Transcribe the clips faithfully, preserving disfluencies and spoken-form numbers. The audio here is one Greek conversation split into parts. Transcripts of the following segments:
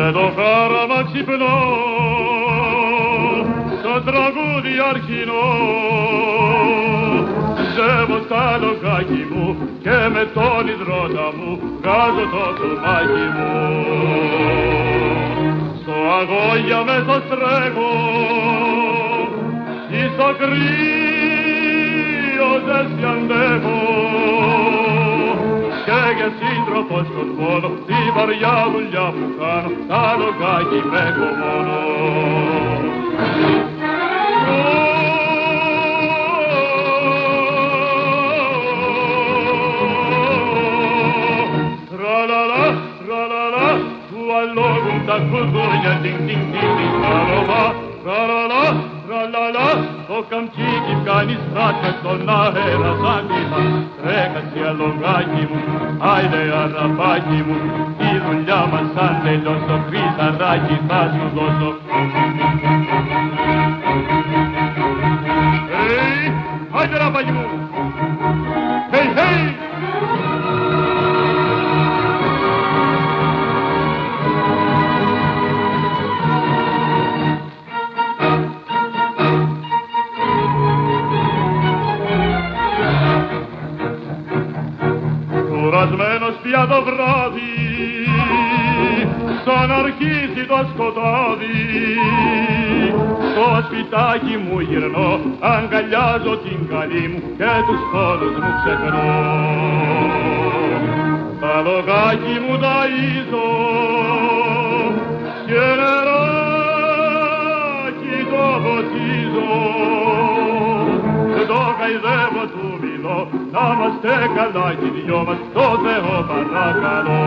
με το χάραμα ξυπνώ, το τραγούδι αρχινό. Ζεύω στα λογάκι μου και με τον υδρότα μου βγάζω το κομμάκι μου. Στο αγώγια με το στρέχω ή στο κρύο ζέστη αντέχω. Και για σύντροφο στον πόνο τη βαριά δουλειά που κάνω τα λογάκι με έχω μόνο. Tra-la-la, tra-la-la, tu allogum ta culturnia, ding-ding-ding-ding, tra-la-la, tra-la-la, tra-la-la, το καμτσίκι κάνει στράκα στον αέρα σαν κύμα. Τρέχασε αλογάκι μου, άιντε αραπάκι μου, η δουλειά μας αν τελειώσω, χρυσαράκι θα σου δώσω. Hey, άιντε ραπάκι μου, hey, hey! Κουρασμένος πια το βράδυ, σαν αρχίσει το σκοτάδι, στο σπιτάκι μου γυρνώ, αγκαλιάζω την καλή μου και τους πόνους μου ξεχνώ. Τα λογάκι μου ταΐζω και νεράκι το ποτίζω, το καηδεύω του μιλώ, να είμαστε καλά κι οι δυο μας, το Θεό παρακαλώ.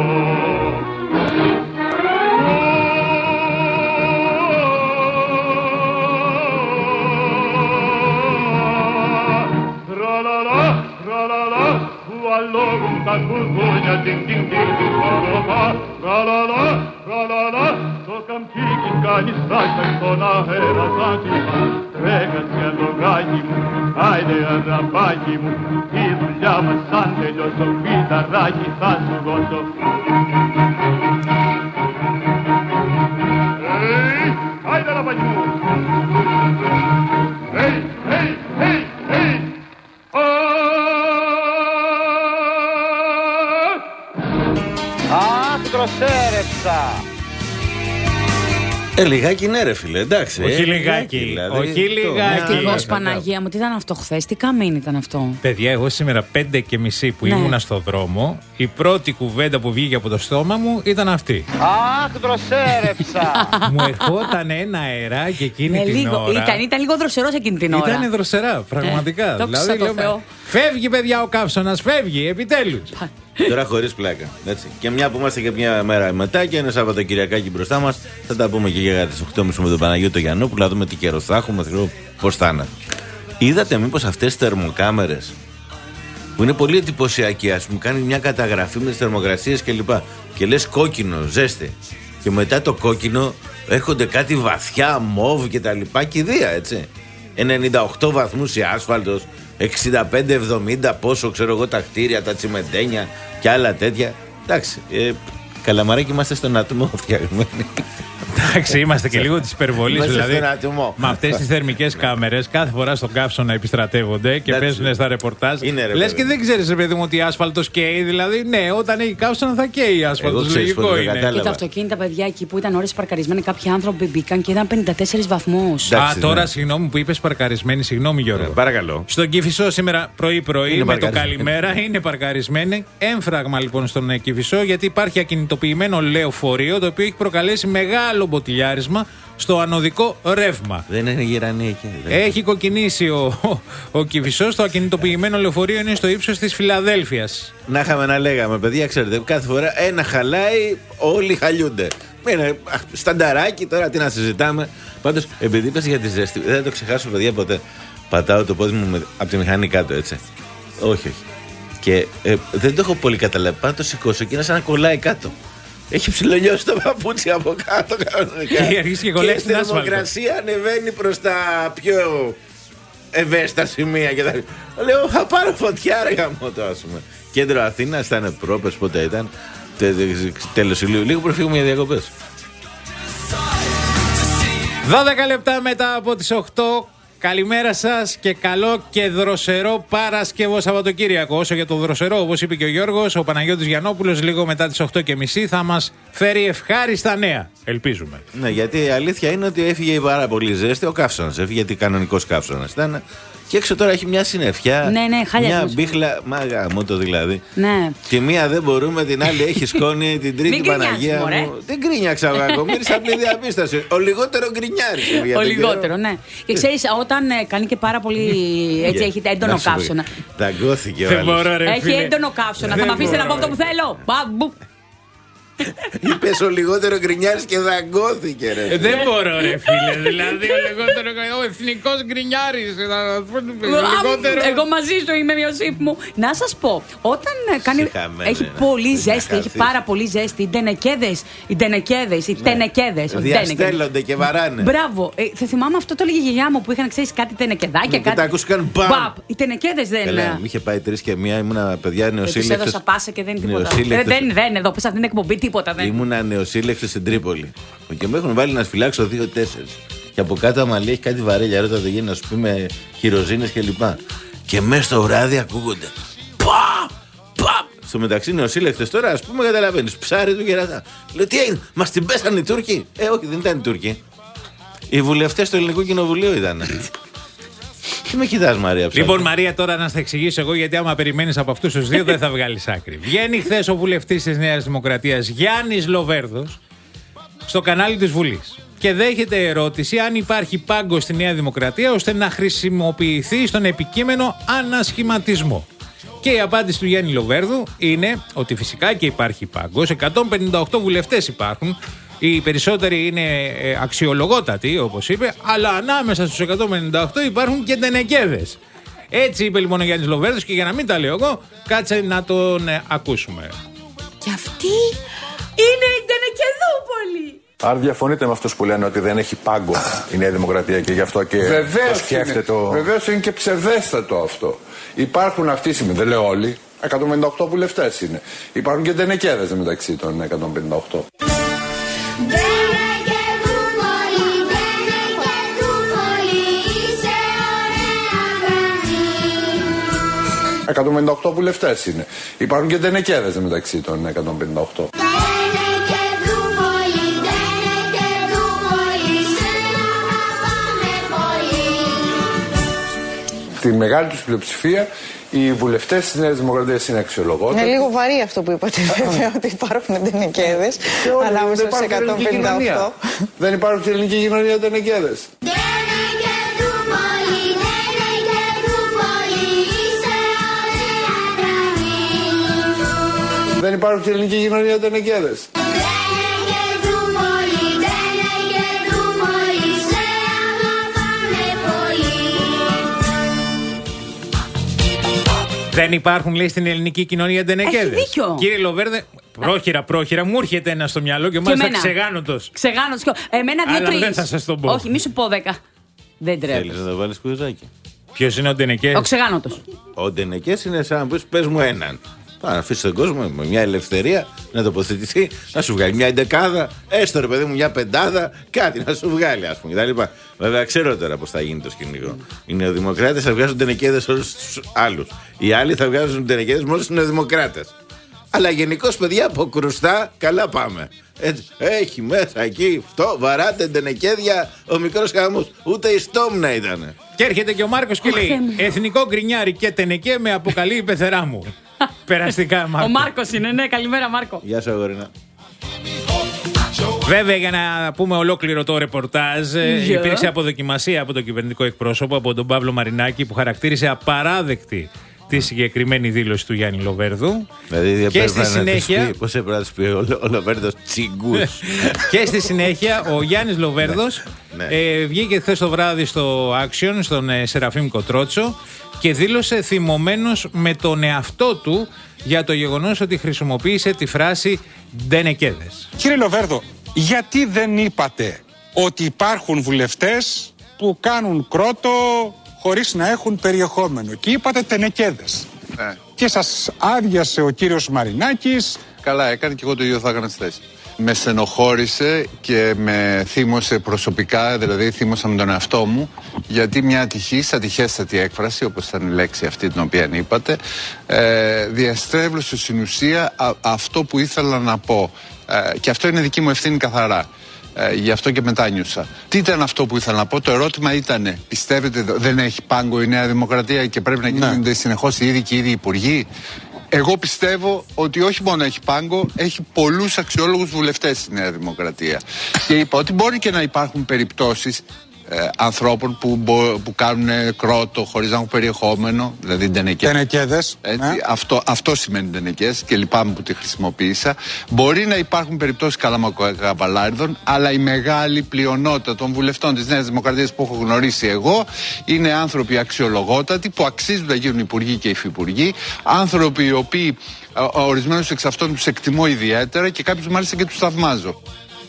Tra-la-la, tra-la-la, tu allogum ta culturnia, ding-ding-ding-ding, tra-la-la, tra-la-la, tra-la-la, το καμτσίκι κάνει στράκα στον αέρα σαν κύμα. Τρέχασε αλογάκι μου, άιντε αραπάκι μου, η δουλειά μας αν τελειώσω, φυταράκι θα σου δώσω. Hey, άιντε αραπάκι μου. Hey, hey, hey, hey. Αχ, τροσέρεψα. Ε, λιγάκι ναι ρε φίλε, εντάξει. Όχι ε, λιγάκι, δηλαδή, όχι λιγάκι. Ευτυχώς Παναγία μου, τι ήταν αυτό χθες, τι καμίνι ήταν αυτό. Παιδιά, εγώ σήμερα πέντε και μισή που Ναι. ήμουνα στο δρόμο, η πρώτη κουβέντα που βγήκε από το στόμα μου ήταν αυτή. Αχ, τροσέρεψα. Μου ερχόταν ένα αεράκι εκείνη Ναι, την λίγο, ώρα. ήταν, ήταν λίγο δροσερός εκείνη την ώρα. Ήταν δροσερά, πραγματικά. Ε, δόξα τω Θεώ. Φεύγει, παιδιά, ο καύσωνας, φεύγει, επιτέλους. Τώρα χωρίς πλάκα. Έτσι. Και μια που είμαστε και μια μέρα μετά και ένα Σαββατοκυριακάκι μπροστά μας, θα τα πούμε και για τις οκτώ και μισή με τον Παναγιώτο Γιαννόπουλο, να δούμε τι καιρό θα έχουμε, πώς θα είναι. Είδατε μήπως αυτές τις θερμοκάμερες που είναι πολύ εντυπωσιακή, ας πούμε, κάνει μια καταγραφή με τις θερμοκρασίες κλπ. Και, και λες κόκκινο, ζέστη. Και μετά το κόκκινο έρχονται κάτι βαθιά, μόβ και τα λοιπά, κηδεία, έτσι. ενενήντα οκτώ βαθμούς η άσφαλτος, εξήντα πέντε εβδομήντα πόσο ξέρω εγώ τα κτίρια, τα τσιμεντένια και άλλα τέτοια. Εντάξει, ε, καλαμαράκι είμαστε στον ατμό φτιαγμένοι. Εντάξει, είμαστε και λίγο τη υπερβολή. Είμαστε Δηλαδή, στον ατμό. με αυτές τις θερμικές κάμερες, κάθε φορά στον καύσωνα επιστρατεύονται και Εντάξει. παίζουν στα ρεπορτάζ. Είναι, ρε, λες παιδί. και δεν ξέρεις, ρε παιδί μου, ότι άσφαλτος καίει. Δηλαδή, ναι, όταν έχει καύσωνα θα καίει άσφαλτος. Εγώ ξέρεις Λογικό πότε δεν είναι. κατάλαβα. Και τα αυτοκίνητα, παιδιά, εκεί που ήταν ώρες παρκαρισμένοι, κάποιοι άνθρωποι μπήκαν και είδαν πενήντα τέσσερις βαθμούς. Α, Εντάξει, τώρα ναι. συγγνώμη που είπες παρκαρισμένοι, συγγνώμη Γιώργο. Ε, παρακαλώ. Στον Κηφισό σήμερα πρωί-πρωί Είναι με το παρκαρισμένοι. καλημέρα είναι παρκαρισμένοι. Έμφραγμα λοιπόν στον ε, Κηφισό, γιατί υπάρχει ακινητοποιημένο λεωφορείο το οποίο έχει προκαλέσει μεγάλο μποτιλιάρισμα στο ανωδικό ρεύμα. Δεν είναι γερανή εκεί. δεν. Έχει κοκκινήσει ο, ο, ο Κηφισός. Το ακινητοποιημένο λεωφορείο είναι στο ύψος της Φιλαδέλφειας. Να είχαμε να λέγαμε, παιδιά, ξέρετε, κάθε φορά ένα χαλάει, όλοι χαλιούνται. Είναι α, στανταράκι τώρα, τι να συζητάμε. Πάντως, επειδή είπες για τη ζέστη, δεν θα το ξεχάσω, παιδιά, ποτέ. Πατάω το πόδι μου με, από τη μηχανή κάτω, έτσι. Όχι, όχι. Και ε, δεν το έχω πολύ καταλάβει. Πάω να το σηκώσω και είναι σαν να κολλάει κάτω. Έχει ψιλολιώσει το παπούτσι από κάτω κανονικά. Και αρχίζει και κολλάει η στην άσφαλτο. θερμοκρασία ανεβαίνει προς τα πιο ευαίσθητα σημεία και τα... Λέω, θα πάρω φωτιά ρε γαμώτο, ας πούμε. Κέντρο Αθήνας, ήταν πρόπες, πότε ήταν. Τέλος Ηλίου, λίγο πριν φύγουμε για διακοπές. δώδεκα λεπτά μετά από τις οκτώ. Καλημέρα σας και καλό και δροσερό Παρασκευό Σαββατοκύριακο. Όσο για το δροσερό, όπως είπε και ο Γιώργος, ο Παναγιώτης Γιαννόπουλος λίγο μετά τις οκτώ και μισή θα μας φέρει ευχάριστα νέα. Ελπίζουμε. Ναι, γιατί η αλήθεια είναι ότι έφυγε πάρα πολύ ζέστη. Ο καύσωνας έφυγε, γιατί κανονικός καύσωνας ήταν. Και έξω τώρα έχει μια συννεφιά. Ναι, ναι, χάλια. Μια ατμόσφαιρα. μπίχλα. Μα γάμο το δηλαδή. Ναι. Τη μία δεν μπορούμε, την άλλη έχει σκόνη, την τρίτη Μην Παναγία γκρινιάξεις, μου. Δεν γκρίνιαξα εγώ. Μίλησα απλή διαπίστωση. Ο λιγότερο γκρινιάρη. Ο λιγότερο, ναι. Και ξέρεις, όταν ε, κάνει και πάρα πολύ. Έτσι, έχει έντονο καύσωνα. Ταγκώθηκε ο Δεν άλλος. μπορώ, ρε, Έχει φίλε. έντονο καύσωνα. Θα Δεν με αφήσετε να μπορώ, πω αυτό που θέλω. Μπαμπου. Είπες ο λιγότερο γκρινιάρης και δαγκώθηκε, ρε. Ε, δεν μπορώ, ρε φίλε. Δηλαδή, ο λιγότερο. Ο εθνικός γκρινιάρης. Λιγότερο. Εγώ μαζί σου είμαι, Ιωσήφ μου. Να σας πω, όταν ε, κάνει. Συχαμένε, Έχει ναι. πολύ Δεν ζέστη, θα έχει χαθείς. πάρα πολύ ζέστη. Οι ντενεκέδες, οι ντενεκέδες, οι τενεκέδες. όχι ντενεκέδες. Διαστέλλονται και βαράνε. Μπράβο. Ε, θα θυμάμαι αυτό το έλεγε η γιαγιά μου που είχαν, ξέρεις, κάτι τενεκεδάκια. Ναι, και κάτι... τα ακούστηκαν μπαμ. Μπαπ. Οι τενεκέδες δεν Καλά, είναι. μου είχε πάει τρεις και μία, ήμουνα παιδιά Τους νεοσύλλεκτος. έδωσα πάσα και δεν είναι τίποτα. Ε, Νεοσύλλεκτος. δεν, δεν, εδώ, πες αυτήν την εκπομπή τίποτα δεν. Ήμουνα νεοσύλλεκτος στην Τρίπολη. Και με έχουν βάλει να σφυλάξω δύο τέσσερις. Και από κάτω, άμα λέει, έχει κάτι βαρέλια, ρώτα δεν γίνει, να σου πει με χειροζίνες κλπ. Και μέσα στο βράδυ ακούγονται. Πα! Πα! Στο μεταξύ νεοσύλλεκτες τώρα, ας πούμε, καταλαβαίνεις. Ψάρι του κερατά. Λέω, τι έγινε, μας την πέσανε οι Τούρκοι. Ε, όχι, δεν ήταν οι Τούρκοι. Οι βουλευτές του Ελληνικού Κοινοβουλίου ήταν. Τι με κοιτάς, Μαρία, ψάρι. Λοιπόν, Μαρία, τώρα να στα εξηγήσω εγώ, γιατί άμα περιμένεις από αυτούς τους δύο δεν θα βγάλεις άκρη. Βγαίνει χθες ο βουλευτής της Νέας Δημοκρατίας Γιάννης Λοβέρδος στο κανάλι της Βουλής και δέχεται ερώτηση αν υπάρχει πάγκο στη Νέα Δημοκρατία ώστε να χρησιμοποιηθεί στον επικείμενο ανασχηματισμό. Και η απάντηση του Γιάννη Λοβέρδου είναι ότι φυσικά και υπάρχει πάγκος, εκατόν πενήντα οκτώ βουλευτές υπάρχουν. Οι περισσότεροι είναι ε, αξιολογότατοι, όπως είπε, αλλά ανάμεσα στους εκατόν πενήντα οκτώ υπάρχουν και τενεκέδες. Έτσι είπε λοιπόν ο Γιάννης Λοβέρδος και για να μην τα λέω εγώ, κάτσε να τον ε, ακούσουμε. Και αυτή είναι η Τενεκεδούπολη. Αν διαφωνείτε με αυτούς που λένε ότι δεν έχει πάγκο η Νέα Δημοκρατία και γι' αυτό και Βεβαίως το σκέφτεται είναι, το... Βεβαίως είναι και ψευδέστατο αυτό. Υπάρχουν αυτή τη στιγμή, δεν λέω όλοι, εκατόν πενήντα οκτώ βουλευτές είναι. Υπάρχουν και τενεκέδες μεταξύ των εκατόν πενήντα οκτώ. εκατόν πενήντα οκτώ βουλευτές είναι. Υπάρχουν και τενεκέδες μεταξύ των εκατόν πενήντα οκτώ. Τη μεγάλη τους πλειοψηφία οι βουλευτές της Νέας Δημοκρατίας είναι αξιολογότατοι. Είναι λίγο βαρύ αυτό που είπατε, βέβαια, ότι υπάρχουν τενεκέδες ανάμεσα στους εκατόν πενήντα οκτώ. Δεν υπάρχουν στην ελληνική κοινωνία τενεκέδες. Δεν υπάρχουν στην ελληνική κοινωνία τενεκέδες. Δεν υπάρχουν, λέει, στην ελληνική κοινωνία τενεκέδες. Έχει δίκιο. Κύριε Λοβέρδε, πρόχειρα, πρόχειρα, μου έρχεται ένα στο μυαλό και μάλιστα ξεγάνωτος. Ξεγάνωτος. Εμένα Αλλά δύο-τρεις. δεν θα σας τον πω. Όχι, μη σου πω δέκα. Δεν Θέλεις τρέπεσαι. να το βάλεις κουζάκι. Ποιος είναι ο τενεκέδες? Ο ξεγάνωτος. Ο Ντενεκές είναι σαν να πεις, πες μου έναν. Πάει να αφήσει τον κόσμο με μια ελευθερία να τοποθετηθεί, να σου βγάλει μια εντεκάδα, έστω ρε παιδί μου μια πεντάδα, κάτι να σου βγάλει, ας πούμε κτλ. Βέβαια, ξέρω τώρα πώς θα γίνει το σκηνικό. Οι νεοδημοκράτες θα βγάζουν τενεκέδες όλους τους άλλους. Οι άλλοι θα βγάζουν τενεκέδες με όλους τους νεοδημοκράτες. Αλλά γενικώς, παιδιά, από κρουστά, καλά πάμε. Έτσι, έχει μέσα εκεί, αυτό, βαράτε τενεκέδια, ο μικρός χαμός. Ούτε η στόμνα ήτανε. Και έρχεται και ο Μάρκος και Αχ, λέει: Θεέ μου. Εθνικό γκρινιάρι και τενεκέ με αποκαλεί η πεθερά μου. Περαστικά, Μάρκο. Ο Μάρκος είναι, ναι, καλημέρα Μάρκο. Γεια σου, αγορίνα. Βέβαια, για να πούμε ολόκληρο το ρεπορτάζ, ε, Yeah. υπήρξε αποδοκιμασία από τον κυβερνητικό εκπρόσωπο, από τον Παύλο Μαρινάκη, που χαρακτήρισε απαράδεκτη τη συγκεκριμένη δήλωση του Γιάννη Λοβέρδου. Δηλαδή, Και στη συνέχεια. Πώς έπρεπε να του πει ο, ο Λοβέρδος τσιγκούς. Και στη συνέχεια ο Γιάννης Λοβέρδος Ναι. ε, βγήκε χθες το βράδυ στο Action, στον ε, Σεραφείμ Κοτρότσο, και δήλωσε θυμωμένος με τον εαυτό του για το γεγονός ότι χρησιμοποίησε τη φράση «ντενεκέδες». Κύριε Λοβέρδο, γιατί δεν είπατε ότι υπάρχουν βουλευτές που κάνουν κρότο χωρίς να έχουν περιεχόμενο? Και είπατε τενεκέδες. Ναι. Και σας άδειασε ο κύριος Μαρινάκης Καλά έκανε και εγώ το ίδιο θα έκανα στη θέση. Με στενοχώρησε και με θύμωσε προσωπικά, δηλαδή θύμωσα με τον εαυτό μου, γιατί μια ατυχής, ατυχέστατη έκφραση, όπως ήταν η λέξη αυτή την οποία είπατε, ε, διαστρέβλωσε στην ουσία α, αυτό που ήθελα να πω. Ε, και αυτό είναι δική μου ευθύνη καθαρά. Ε, γι' αυτό και μετάνιωσα. Τι ήταν αυτό που ήθελα να πω? Το ερώτημα ήταν, πιστεύετε δεν έχει πάγκο η Νέα Δημοκρατία και πρέπει να γίνονται ναι. συνεχώς οι ίδιοι και οι ίδιοι υπουργοί? Εγώ πιστεύω ότι όχι μόνο έχει πάγκο, έχει πολλούς αξιόλογους βουλευτές στη Νέα Δημοκρατία. Και είπα ότι μπορεί και να υπάρχουν περιπτώσεις ε, ανθρώπων που, μπο, που κάνουν κρότο χωρίς να έχουν περιεχόμενο, δηλαδή ντενεκέδες. Ντενεκέδες. Ε. Αυτό, αυτό σημαίνει ντενεκές και λυπάμαι που τη χρησιμοποίησα. Μπορεί να υπάρχουν περιπτώσεις καλαμακαβαλάριδων, αλλά η μεγάλη πλειονότητα των βουλευτών της Νέας Δημοκρατίας που έχω γνωρίσει εγώ είναι άνθρωποι αξιολογότατοι που αξίζουν να γίνουν υπουργοί και υφυπουργοί, άνθρωποι οι οποίοι ορισμένους εξ αυτών τους εκτιμώ ιδιαίτερα και κάποιους μάλιστα και τους θαυμάζω.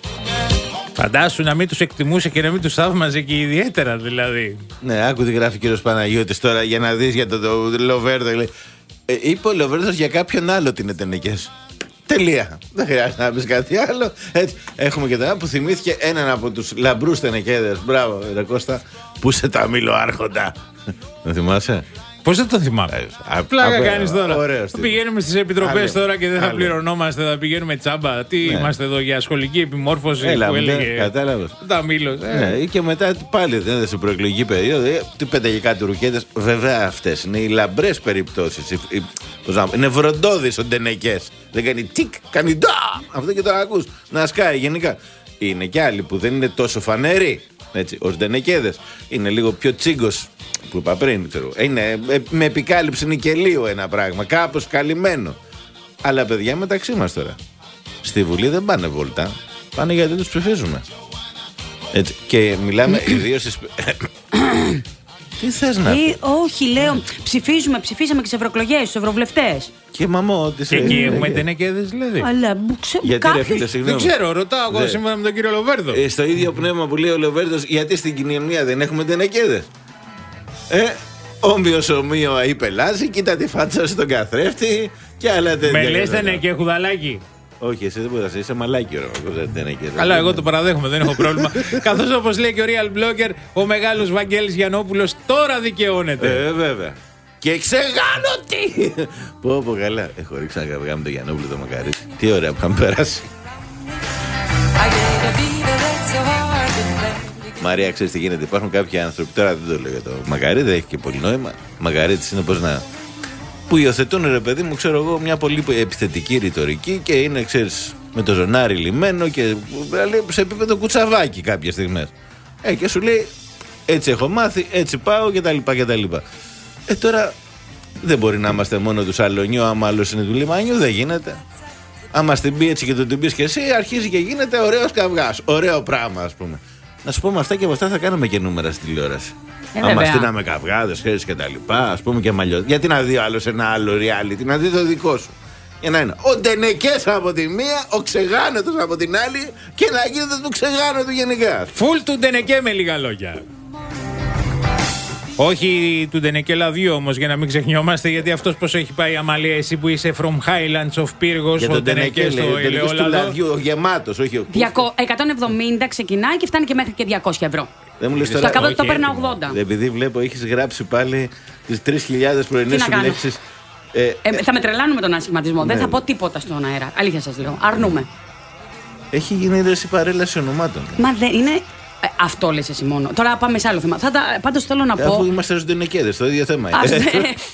Φαντάσου να μην τους εκτιμούσε και να μην τους θαύμαζε και ιδιαίτερα δηλαδή. Ναι, άκου τι γράφει ο κύριος Παναγιώτης τώρα για να δεις για τον το, το Λοβέρδο. Ε, είπε ο Λοβέρδος για κάποιον άλλο ότι είναι τενεκές. Τελεία. Δεν χρειάζεται να πεις κάτι άλλο. Έτσι. Έχουμε και τώρα που θυμήθηκε έναν από τους λαμπρούς τενεκέδες. Μπράβο, ρε Κώστα, που σε τα Άρχοντα. Δεν θυμάσαι? Πώς δεν το θυμάμαι? Πλάκα κάνεις τώρα. Ωραίος, πηγαίνουμε στις επιτροπές τώρα και δεν θα άλλο. πληρωνόμαστε, θα πηγαίνουμε τσάμπα. Τι ναι. είμαστε εδώ για σχολική επιμόρφωση? Έλα, που έλεγε. Κατάλαβες. Τα Μήλος. Ε. Ναι, και μετά πάλι δεν είναι σε προεκλογική περίοδο. Τι πέταγε κάτι ρουκέτες. Βέβαια αυτές είναι οι λαμπρές περιπτώσεις. Είναι βροντώδεις ο ντενεκές. Δεν κάνει τικ, κάνει ντά. Αυτό και τώρα ακούς. Να σκάει γενικά. Είναι κι άλλοι που δεν είναι τόσο φανεροί. Έτσι, ως ντενεκέδες. Είναι λίγο πιο τσίγκος που είπα πριν, ξέρω. Είναι, με επικάλυψη νικελίου ένα πράγμα, κάπως καλυμμένο. Αλλά παιδιά μεταξύ μας τώρα. Στη Βουλή δεν πάνε βόλτα, πάνε γιατί τους ψηφίζουμε. Έτσι, και μιλάμε ιδίως στις... Τι θες να πεις? Όχι, λέω, ψηφίζουμε, ψηφίσαμε και σε ευρωεκλογές, στους ευρωβουλευτές. Και μαμό, τι σε... Εκεί έχουμε τενεκέδες δηλαδή. Αλλά ξε... γιατί κάποιος... ρε φίλε, συγγνώμη. Δεν ξέρω, ρωτάω εγώ σύμφωνα με τον κύριο Λοβέρδο. Ε, στο ίδιο πνεύμα που λέει ο Λοβέρδος, γιατί στην κοινωνία δεν έχουμε τενεκέδες? Ε, όμοιος ομοίο ή πελάζει, κοίτα τη φάτσα στον καθρέφτη και άλλα τέτοια. Με λες τενεκέ χουδαλάκι? Όχι, εσύ δεν μπορείς, είσαι μαλάκι ωραίο. Αλλά εγώ το παραδέχομαι, δεν έχω πρόβλημα. Καθώς όπως λέει και ο Real Blogger, ο μεγάλος Βαγγέλης Γιαννόπουλος τώρα δικαιώνεται. Ε, βέβαια. Και ξεγάνω τι! Πω πω καλά. Έχω ρίξει να καβγάμε το Γιαννόπουλο το μακαρίτι. Τι ωραία που είχαμε περάσει. Μαρία, ξέρεις τι γίνεται? Υπάρχουν κάποιοι άνθρωποι, τώρα δεν το λέω για το μακαρίτι, δεν έχει και πολύ νόημα. Μακαρίτης είναι πώς να... που υιοθετούν, ρε παιδί μου, ξέρω εγώ, μια πολύ επιθετική ρητορική και είναι, ξέρεις, με το ζωνάρι λιμένο και λέει, σε επίπεδο κουτσαβάκι κάποιες στιγμές. Ε, και σου λέει, έτσι έχω μάθει, έτσι πάω κτλ. κτλ. Ε, τώρα δεν μπορεί να είμαστε μόνο του Σαλονιού, άμα άλλος είναι του Λιμάνιου, δεν γίνεται. Άμα στην πει έτσι και το την πεις και εσύ, αρχίζει και γίνεται ωραίος καυγάς. Ωραίο πράγμα, ας πούμε. Να σου πούμε αυτά και από αυτά θα κάνουμε και νούμερα στη τηλεόραση. Ε, άμα στείναμε καυγάδες, χέρις και τα λοιπά, ας πούμε και μαλλιό. Γιατί να δει ο άλλος ένα άλλο reality, να δει το δικό σου. Για να είναι ο ντενεκές από τη μία, ο ξεγάνετος από την άλλη και να γίνεται του ξεγάνετου γενικά. Φουλ του ντενεκέ με λίγα λόγια. Όχι του Ντενεκέ Λαδιού όμως, για να μην ξεχνιόμαστε, γιατί αυτός πως έχει πάει, Αμαλία, εσύ που είσαι from Highlands of Pyrgos, ο Ντενεκέ στο ελαιόλαδο. Του Λαδιού, ο γεμάτος, όχι ο... εκατόν εβδομήντα ξεκινάει και φτάνει και μέχρι και διακόσια ευρώ. Δεν μου λες τώρα... Το καβάδι το παίρνω ογδόντα. Επειδή βλέπω έχεις γράψει πάλι τις τρεις χιλιάδες πρωινές σου λέξεις. Ε, ε, θα με τρελάνουμε τον ασχηματισμό. Ναι. Δεν θα πω τίποτα στον αέρα. Αλήθεια σας λέω. Αρνούμε. Έχει γίνει ρεση παρέλαση ονομάτων. Μα δεν είναι... Ε, αυτό λες εσύ μόνο. Τώρα πάμε σε άλλο θέμα. Θα τα, πάντως θέλω να ε, πω. Αφού είμαστε στους ντενεκέδες, το ίδιο θέμα είναι.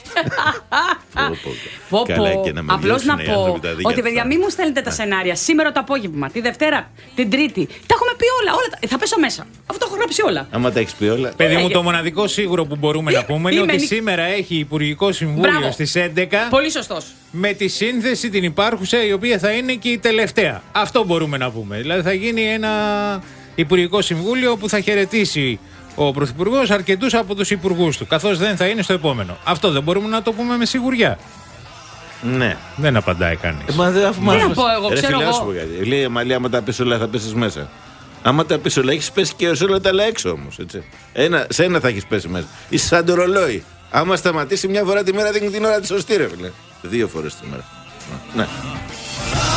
Πω, απλώς να πω ότι παιδιά, μην μου στέλνετε τα σενάρια σήμερα το απόγευμα, τη Δευτέρα, την Τρίτη. Τα έχουμε πει όλα. όλα θα πέσω μέσα. Αυτό έχω γράψει όλα. Άμα τα έχεις πει όλα. Παιδί μου, το μοναδικό σίγουρο που μπορούμε να πούμε είναι ότι σήμερα έχει Υπουργικό Συμβούλιο στις έντεκα. Πολύ σωστός. Με τη σύνθεση την υπάρχουσα, η οποία θα είναι και η τελευταία. Αυτό μπορούμε να πούμε. Δηλαδή θα γίνει ένα Υπουργικό Συμβούλιο που θα χαιρετήσει ο Πρωθυπουργός αρκετούς από τους υπουργούς του, καθώς δεν θα είναι στο επόμενο. Αυτό δεν μπορούμε να το πούμε με σιγουριά. Ναι. Δεν απαντάει κανείς. Ε, μα, αφού δεν θα πω εγώ, ξέρω εγώ. Λέει η Μαλία, άμα τα πεις όλα θα πέσεις μέσα. Άμα τα πεις όλα, έχεις πέσει και όλα τα άλλα έξω όμως. Έτσι. Ένα, σε ένα θα έχεις πέσει μέσα. Είσαι σαν το ρολόι. Άμα σταματήσει μια φορά τη μέρα, δίνει την ώρα τη σωστή, ρε φίλε. Δύο φορές τη μέρα. Ναι.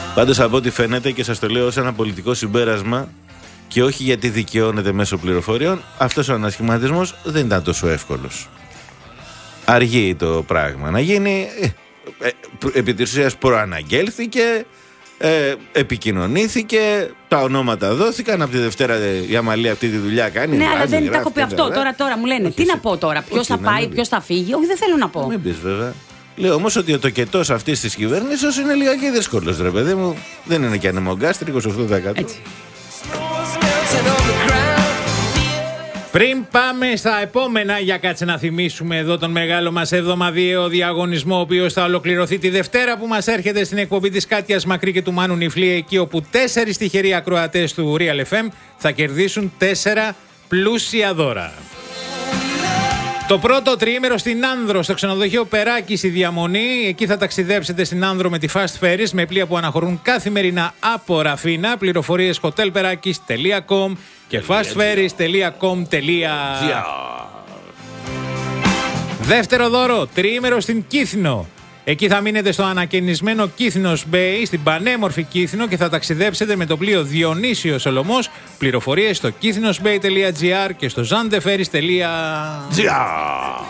Πάντως από ό,τι φαίνεται, και σας το λέω ως ένα πολιτικό συμπέρασμα και όχι γιατί δικαιώνεται μέσω πληροφοριών, αυτός ο ανασχηματισμός δεν ήταν τόσο εύκολος. Αργεί το πράγμα να γίνει, ε, ε, επί της ουσίας προαναγγέλθηκε, ε, επικοινωνήθηκε, τα ονόματα δόθηκαν, από τη Δευτέρα η Αμαλία αυτή τη δουλειά κάνει. Ναι, βάζει, αλλά δεν γράφει, τα έχω πει αυτό, τώρα, τώρα μου λένε. Τι να πω τώρα, ποιος θα πάει, ποιος θα φύγει, όχι δεν θέλω να πω. Μην πεις βέβαια. Λέω όμως ότι ο τοκετός αυτής της κυβέρνησης είναι λιγάκι δύσκολος, ρε παιδί μου. Δεν είναι και ανεμογκάστρικος οκτώ τοις εκατό. Έτσι. Πριν πάμε στα επόμενα, για κάτσε να θυμίσουμε εδώ τον μεγάλο μας εβδομαδιαίο διαγωνισμό, ο οποίος θα ολοκληρωθεί τη Δευτέρα, που μας έρχεται στην εκπομπή της Κάτιας Μακρύ και του Μάνου Νιφλή, εκεί όπου τέσσερις τυχεροί ακροατές του Real εφ εμ θα κερδίσουν τέσσερα πλούσια δώρα. Το πρώτο τριήμερο στην Άνδρο, στο ξενοδοχείο Περάκη η διαμονή. Εκεί θα ταξιδέψετε στην Άνδρο με τη Fast Ferries με πλοία που αναχωρούν καθημερινά από Ραφίνα. Πληροφορίες hotel perakis τελεία com και fastferries τελεία com. Δεύτερο δώρο, τριήμερο στην Κύθινο. Εκεί θα μείνετε στο ανακαινισμένο Κύθινος Bay, στην πανέμορφη Κύθινο, και θα ταξιδέψετε με το πλοίο Διονύσιος Σολωμός. Πληροφορίες στο kythnosbay τελεία gr και στο zandeferis τελεία gr.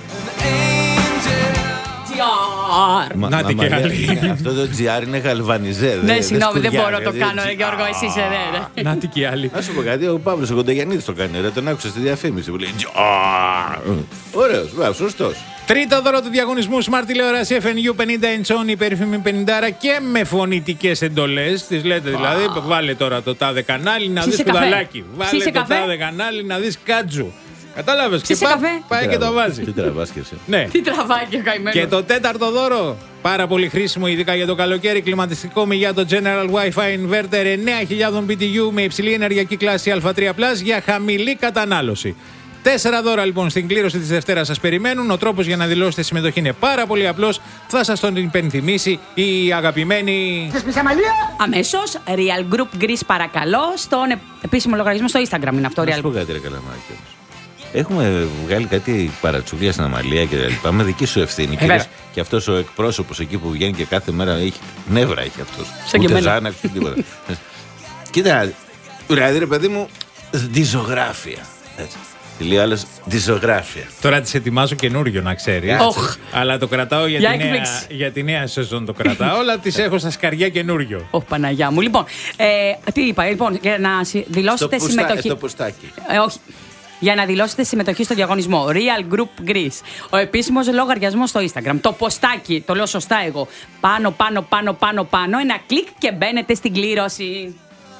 Να την και άλλη. Αυτό το τζι αρ είναι γαλβανιζέ. Ναι, συγγνώμη, δεν μπορώ να το κάνω, Γιώργο, εσύ είσαι ρε. Να την και άλλη. Να σου πω κάτι, ο Παύλος ο Κονταγιαννίδης το κάνει, ρε, τον άκουσα στη διαφήμιση που λέει ωραίος, βέβαια, σωστός. Τρίτο δώρο του διαγωνισμού, Smart τηλεόραση εφ εν γιου πενήντα inch, η περίφημη πενήντα και με φωνητικές εντολές. Τις λέτε δηλαδή, βάλε τώρα το τάδε κανάλι να δεις κουδαλάκι. Βάλε το τάδε κανάλι να δεις κάτζου. Κατάλαβες, και πά, πάει και το βάζει. Τι τραβάς και εσύ. Ναι. Τι τραβάει και ο καημένος. Και το τέταρτο δώρο, πάρα πολύ χρήσιμο ειδικά για το καλοκαίρι, κλιματιστικό για το General Wi-Fi Inverter εννέα χιλιάδες μπι τι γιου με υψηλή ενεργειακή κλάση α τρία πλας για χαμηλή κατανάλωση. Τέσσερα δώρα λοιπόν στην κλήρωση της Δευτέρας σας περιμένουν. Ο τρόπος για να δηλώσετε συμμετοχή είναι πάρα πολύ απλός. Θα σας τον υπενθυμίσει η αγαπημένη. Αμέσως, Real Group Greece, παρακαλώ. Στον επίσημο λογαριασμό στο Instagram είναι αυτό. Να σου πω κάτι, ρε Καλαμάκη. Έχουμε βγάλει κάτι παρατσούκλια στην Αμαλία και τα λοιπά. Με δική σου ευθύνη. Ε, και αυτός ο εκπρόσωπος εκεί που βγαίνει και κάθε μέρα έχει νεύρα έχει αυτός. Σαν ούτε και Ζάναξ, ούτε τίποτα. Κοίτα, δηλαδή ρε παιδί μου, διζωγράφια. Έτσι. Τι λέει ο άλλος, διζωγράφια. Τώρα τις ετοιμάζω καινούριο να ξέρεις. Oh. Αλλά το κρατάω για, για, τη νέα, για τη νέα σεζόν το κρατάω. Όλα τις έχω στα σκαριά καινούριο. Ωχ, Παναγιά μου. Λοιπόν, ε, τι είπα, λοιπόν, για να δηλώσετε στο συμμετοχή. Στο πουστάκι. Ε, όχι. Για να δηλώσετε συμμετοχή στο διαγωνισμό Real Group Greece. Ο επίσημος λογαριασμός στο Instagram. Το ποστάκι, το λέω σωστά εγώ. Πάνω, πάνω, πάνω, πάνω, πάνω. Ένα κλικ και μπαίνετε στην κλήρωση.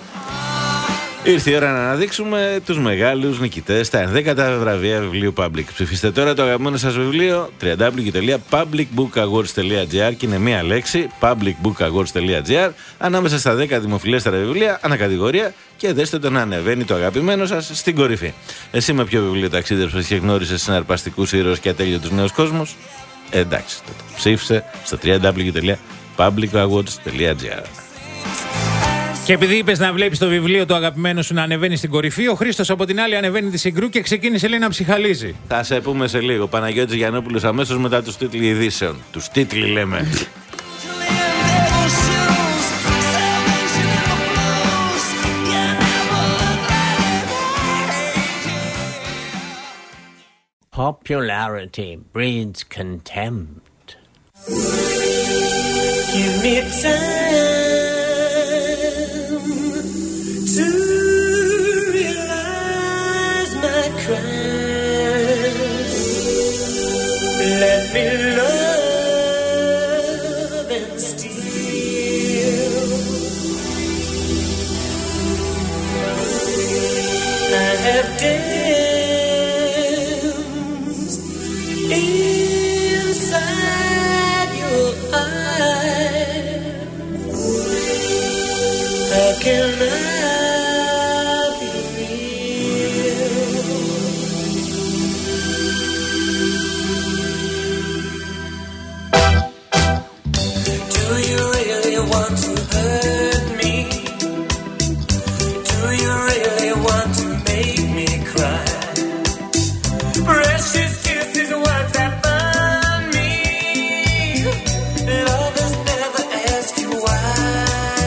Ήρθε η ώρα να αναδείξουμε τους μεγάλους νικητές στα ενδέκατα βραβεία βιβλίου Public. Ψηφίστε τώρα το αγαπημένο σας βιβλίο double-u double-u double-u τελεία public book awards τελεία gr και είναι μία λέξη public book awards τελεία gr ανάμεσα στα δέκα δημοφιλέστερα βιβλία ανακατηγορία και δέστε το να ανεβαίνει το αγαπημένο σας στην κορυφή. Εσύ με ποιο βιβλίο ταξίδεψες και γνώρισες συναρπαστικούς ήρωες και ατέλειωτους νέους κόσμους? Ε, εντάξει, τότε ψήφισε στο double-u double-u double-u τελεία public awards τελεία gr. Και επειδή είπες να βλέπεις το βιβλίο του αγαπημένου σου να ανεβαίνει στην κορυφή, ο Χρήστος από την άλλη ανεβαίνει τη Συγκρού και ξεκίνησε λέει να ψυχαλίζει. Θα σε πούμε σε λίγο. Παναγιώτης Γιαννόπουλος αμέσως μετά τους τίτλοι ειδήσεων. Τους τίτλοι λέμε. Popularity breeds contempt. Give me time to realize my crimes. Let me love and steal. I have danced inside your eyes. How can I why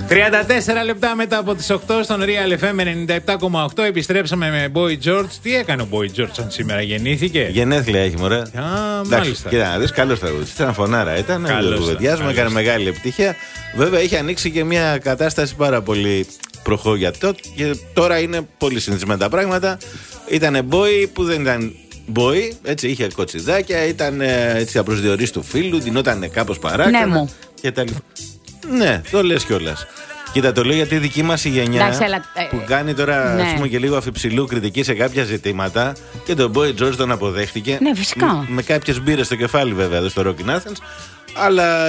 τριάντα τέσσερα λεπτά μετά από τις οκτώ στον Real εφ εμ ενενήντα επτά κόμμα οκτώ επιστρέψαμε με Boy George. Τι έκανε ο Boy George αν σήμερα γεννήθηκε? Γενέθλια έχει, μωρέ. Α, μάλιστα. Κοίτα, δεις, καλός τραγουδιστής. Ήταν φωνάρα, ήταν. Κουβεντιάζουμε, έκανε μεγάλη επιτυχία. Βέβαια, έχει ανοίξει και μια κατάσταση πάρα πολύ προχώρια. Και τώρα είναι πολύ συνηθισμένα τα πράγματα. Ήτανε Boy που δεν ήταν Boy, έτσι, είχε κοτσιδάκια, ήταν έτσι απροσδιορίστου του φίλου, ντυνότανε κάπως παράκανα. Ναι, μου. Και τα λοιπά. Ναι, το λες κιόλας. Κοίτα, το λέω γιατί η δική μας η γενιά Εντάξει, αλλά, ε, που κάνει τώρα ναι. ας πούμε, και λίγο αφιψηλού κριτική σε κάποια ζητήματα και τον Boy George τον αποδέχτηκε. Ναι, φυσικά. Με, με κάποιες μπύρες στο κεφάλι, βέβαια, εδώ στο Rock in Athens. Αλλά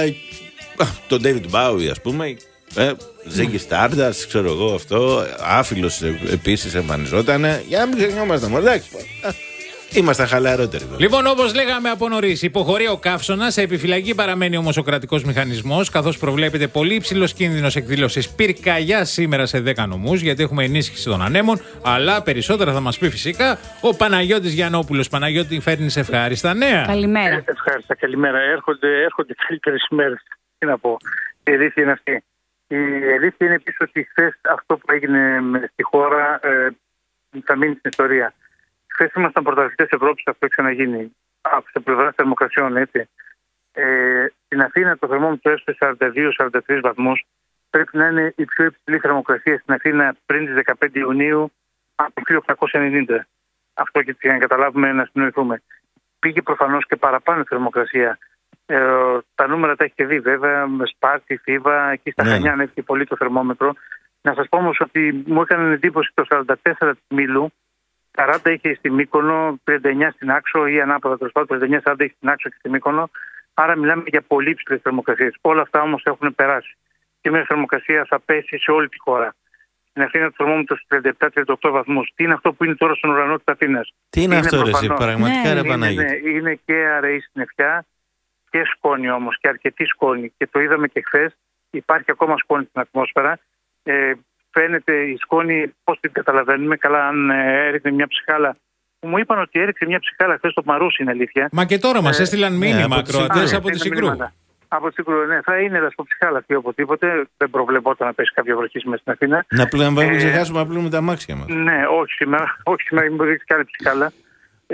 τον David Bowie, ας πούμε, ε, Ziggy Stardust, ξέρω εγώ αυτό, άφιλος επίσης εμφανιζότανε. Για να μην ξεχνιόμαστε, εντάξει. Είμαστε χαλαρότεροι. Λοιπόν, όπως λέγαμε από νωρίς, υποχωρεί ο καύσωνας. Σε επιφυλακή παραμένει όμως ο κρατικός μηχανισμός, καθώς προβλέπεται πολύ υψηλός κίνδυνος εκδήλωσης πυρκαγιάς σήμερα σε δέκα νομούς, γιατί έχουμε ενίσχυση των ανέμων. Αλλά περισσότερα θα μας πει φυσικά ο Παναγιώτης Γιαννόπουλος. Παναγιώτη, φέρνεις ευχάριστα νέα. Καλημέρα. Ε, ευχάριστα, καλημέρα. Έρχονται, έρχονται καλύτερες ημέρες. Τι να πω. Η αλήθεια είναι αυτή. Η αλήθεια είναι επίσης ότι χθες αυτό που έγινε στη χώρα ε, θα μείνει στην ιστορία. Χθες ήμασταν πρωταθλητές Ευρώπης, αυτό έχει ξαναγίνει από την πλευρά θερμοκρασιών, έτσι. Ε, στην Αθήνα το θερμόμετρο έφτασε σαράντα δύο σαράντα τρεις βαθμούς. Πρέπει να είναι η πιο υψηλή θερμοκρασία στην Αθήνα πριν τις δεκαπέντε Ιουνίου από το χίλια οκτακόσια ενενήντα. Αυτό και για να καταλάβουμε, να συνοηθούμε. Πήγε προφανώς και παραπάνω η θερμοκρασία. Ε, τα νούμερα τα έχετε δει βέβαια, με Σπάρτη, Θήβα, εκεί στα ναι. Χανιά ανέβηκε πολύ το θερμόμετρο. Να σας πω όμως ότι μου έκανε εντύπωση το σαράντα τέσσερα της Μήλου. σαράντα είχε στη Μύκονο, τριάντα εννιά στην Άξο ή ανάποδα τέλος πάντων, τριάντα εννιά σαράντα είχε στην Άξο και στη Μύκονο. Άρα μιλάμε για πολύ υψηλές θερμοκρασίες. Όλα αυτά όμως έχουν περάσει. Και μια θερμοκρασία θα πέσει σε όλη τη χώρα. Στην Αθήνα το θερμόμετρο στους τριάντα επτά τριάντα οκτώ βαθμούς. Τι είναι αυτό που είναι τώρα στον ουρανό της Αθήνας? Τι είναι, είναι αυτό, ρε, εσύ, πραγματικά, ναι, ρε είναι, Παναγιώτη. είναι, είναι και αραιή συννεφιά και σκόνη όμως, και αρκετή σκόνη. Και το είδαμε και χθες. Υπάρχει ακόμα σκόνη στην ατμόσφαιρα. Ε, Φαίνεται η σκόνη, πώς την καταλαβαίνουμε, καλά αν ε, έριχνε μια ψυχάλα. Μου είπαν ότι έριξε μια ψυχάλα χθες στο Μαρούσι, είναι αλήθεια. Μα και τώρα μας ε, έστειλαν μήνυμα ακροατές ναι, από τη Συγκρού. Από τη Συγκρού, ναι, θα είναι στο ψυχάλα αυτή οπωσδήποτε. Δεν προβλεπόταν να πέσει κάποια βροχή μέσα στην Αθήνα. Να πλέον ε, μην ξεχάσουμε να πλύνουμε τα αμάξια μας. Ναι, όχι σήμερα, όχι σήμερα, μην μπορεί να ψυχάλα. Ε,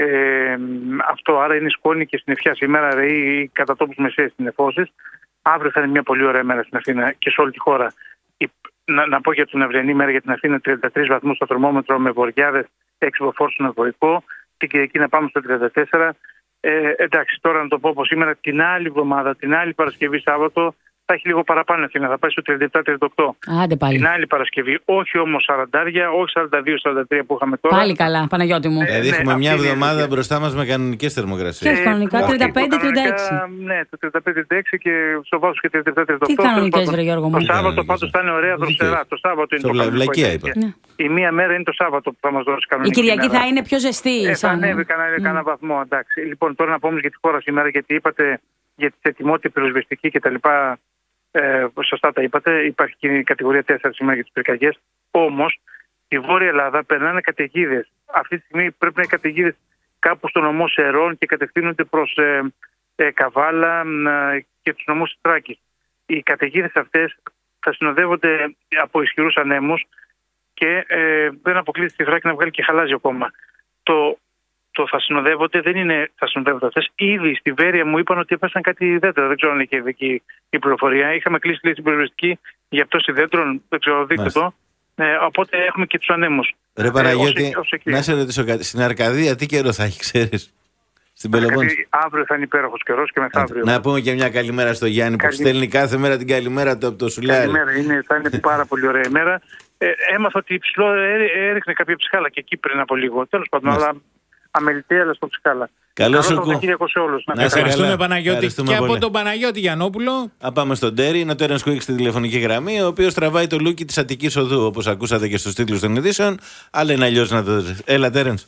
αυτό άρα είναι σκόνη και συννεφιά σήμερα, ρεεί κατά τόπους μεσαίες συννεφώσεις. Αύριο θα είναι μια πολύ ωραία μέρα στην Αθήνα και σε όλη τη χώρα. Να, να πω για την αυριανή μέρα για την Αθήνα τριάντα τρεις βαθμούς στο θερμόμετρο με βοριάδες, έξι μποφόρ στον Ευρωϊκό. Την Κυριακή να πάμε στο τριάντα τέσσερα. Ε, εντάξει, τώρα να το πω πως σήμερα την άλλη εβδομάδα, την άλλη Παρασκευή Σάββατο, θα έχει λίγο παραπάνω Αθήνα, θα πάει στο τριάντα επτά τριάντα οκτώ. Άντε πάλι. Την άλλη Παρασκευή, όχι όμως σαραντάρια, όχι σαράντα δύο σαράντα τρία που είχαμε τώρα. Πάλι καλά, Παναγιώτη μου. Δηλαδή έχουμε ναι, μια εβδομάδα είναι... μπροστά μας με κανονικές θερμοκρασίες. Ποιες κανονικά, τριάντα πέντε τριάντα έξι. Ναι, το τριάντα πέντε τριάντα έξι και στο βάθος και τριάντα επτά τριάντα οκτώ. Τι κανονικές, ρε Γιώργο μου. Το Σάββατο πάντως θα είναι ωραία δροσερά. Το Σάββατο είναι το κανονικό. Η μία μέρα είναι το Σάββατο που θα μας δώσει κανονική. Η Κυριακή θα είναι πιο ζεστή. Ε, θα ανέβει κανένα βαθμό, εντάξει. Λοιπόν, τώρα να πούμε για τη χώρα σήμερα, γιατί είπατε για τη ετοιμότητα πυροσβεστική κτλ. Ε, σωστά τα είπατε. Υπάρχει και η κατηγορία τέσσερα σήμερα για τις πυρκαγιές. Όμως, στη Βόρεια Ελλάδα περνάνε καταιγίδες. Αυτή τη στιγμή πρέπει να είναι καταιγίδες κάπου στο νομό Σερών και κατευθύνονται προς ε, ε, Καβάλα ε, και τους νομούς της Θράκης. Οι καταιγίδες αυτές θα συνοδεύονται από ισχυρούς ανέμους και ε, δεν αποκλείεται στη Θράκη να βγάλει και χαλάζιο ακόμα. Το, το θα συνοδεύονται, δεν είναι θα συνοδεύονται αυτές. Ήδη στη Βέρεια μου είπαν ότι έπεσαν κάτι δέντρα. Δεν ξέρω αν έχει εκεί η πληροφορία. Είχαμε κλείσει την πυροσβεστική για πτώση δέντρων. Δεν ξέρω, δείτε το. Ε, οπότε έχουμε και τους ανέμους. Ρε Παναγιώτη, ε, ως, ως να σε ρωτήσω κάτι. Στην Αρκαδία τι καιρό θα έχει, ξέρεις? Στην Πελοπόννησο. Αύριο θα είναι υπέροχος καιρός και μεθαύριο. Να πούμε και μια καλημέρα στο Γιάννη Καλη... που στέλνει κάθε μέρα την καλημέρα του από το Σουλάρι. Καλημέρα, είναι, θα είναι πάρα πολύ ωραία ημέρα. Ε, έμαθα ότι υψηλό έριχνε κάποια ψυχάλα και εκεί πριν από λίγο. Τέλος πάντων, αλλά αμεληταία, αλλά στο ψυχάλα. Καλό σου κου. Να ευχαριστούμε, Παναγιώτη. Και από πολύ. Τον Παναγιώτη Γιαννόπουλο. Α, πάμε στον Τέρι. Είναι ο Τέρενς Κουίκ στη τηλεφωνική γραμμή, ο οποίος τραβάει το λούκι της Αττικής Οδού, όπως ακούσατε και στους τίτλους των ειδήσεων. Αλλά είναι αλλιώς να το δείτε. Έλα, Τέρενς.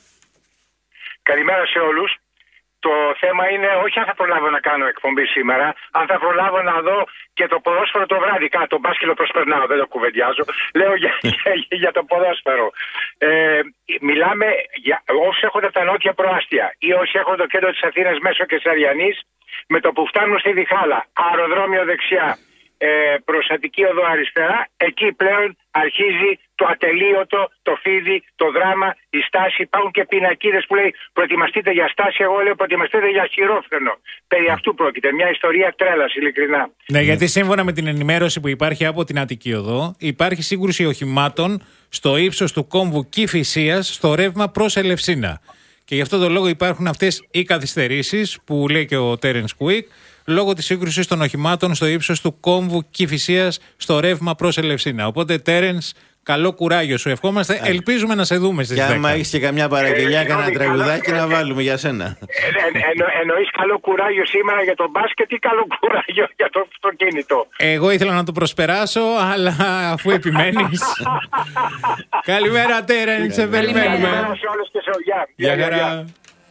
Καλημέρα σε όλους. Το θέμα είναι όχι αν θα προλάβω να κάνω εκπομπή σήμερα, αν θα προλάβω να δω και το ποδόσφαιρο το βράδυ κάτω. Το μπάσκετ προσπερνάω, δεν το κουβεντιάζω. Λέω για, για, για το ποδόσφαιρο. Ε, μιλάμε για όσοι έχονται τα νότια προάστια ή όσοι έχουν το κέντρο της Αθήνας μέσω και Σαριανής, με το που φτάνουν στη Διχάλα, αεροδρόμιο δεξιά ε, προς Αττική Οδό αριστερά, εκεί πλέον αρχίζει το ατελείωτο, το φίδι, το δράμα, η στάση. Υπάρχουν και πινακίδες που λέει προετοιμαστείτε για στάση, εγώ λέω προετοιμαστείτε για χειρόφρενο. Περί αυτού πρόκειται, μια ιστορία τρέλας, ειλικρινά. Ναι, γιατί σύμφωνα με την ενημέρωση που υπάρχει από την Αττική Οδό, υπάρχει σύγκρουση οχημάτων στο ύψος του κόμβου Κηφισίας στο ρεύμα προς Ελευσίνα. Και γι' αυτό το λόγο υπάρχουν αυτές οι καθυστερήσεις που λέει και ο Τέρενς Κουίκ, λόγω της σύγκρουσης των οχημάτων στο ύψος του κόμβου Κηφισίας στο ρεύμα προς Ελευσίνα. Οπότε, Τέρενς, καλό κουράγιο σου ευχόμαστε. Ελπίζουμε να σε δούμε στις δέκα. Και άμα έχεις και καμιά παραγγελιά, κανένα τραγουδάκι να βάλουμε για σένα. Ε, εννο, εννοείς καλό κουράγιο σήμερα για τον μπάσκετ ή καλό κουράγιο για το αυτοκίνητο? Εγώ ήθελα να το προσπεράσω, αλλά αφού επιμένεις. Καλημέρα, Τέρενς, σε περιμένουμε. Καλημέρα σε όλους και σε οδιά. Γεια χαρά.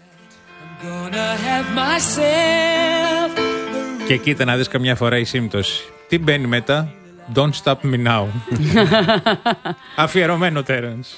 Και κοίτα να δεις καμιά φορά η σύμπτωση. Τι μπαίνει μετά? Don't stop me now. Αφιερωμένο, Τέρενς.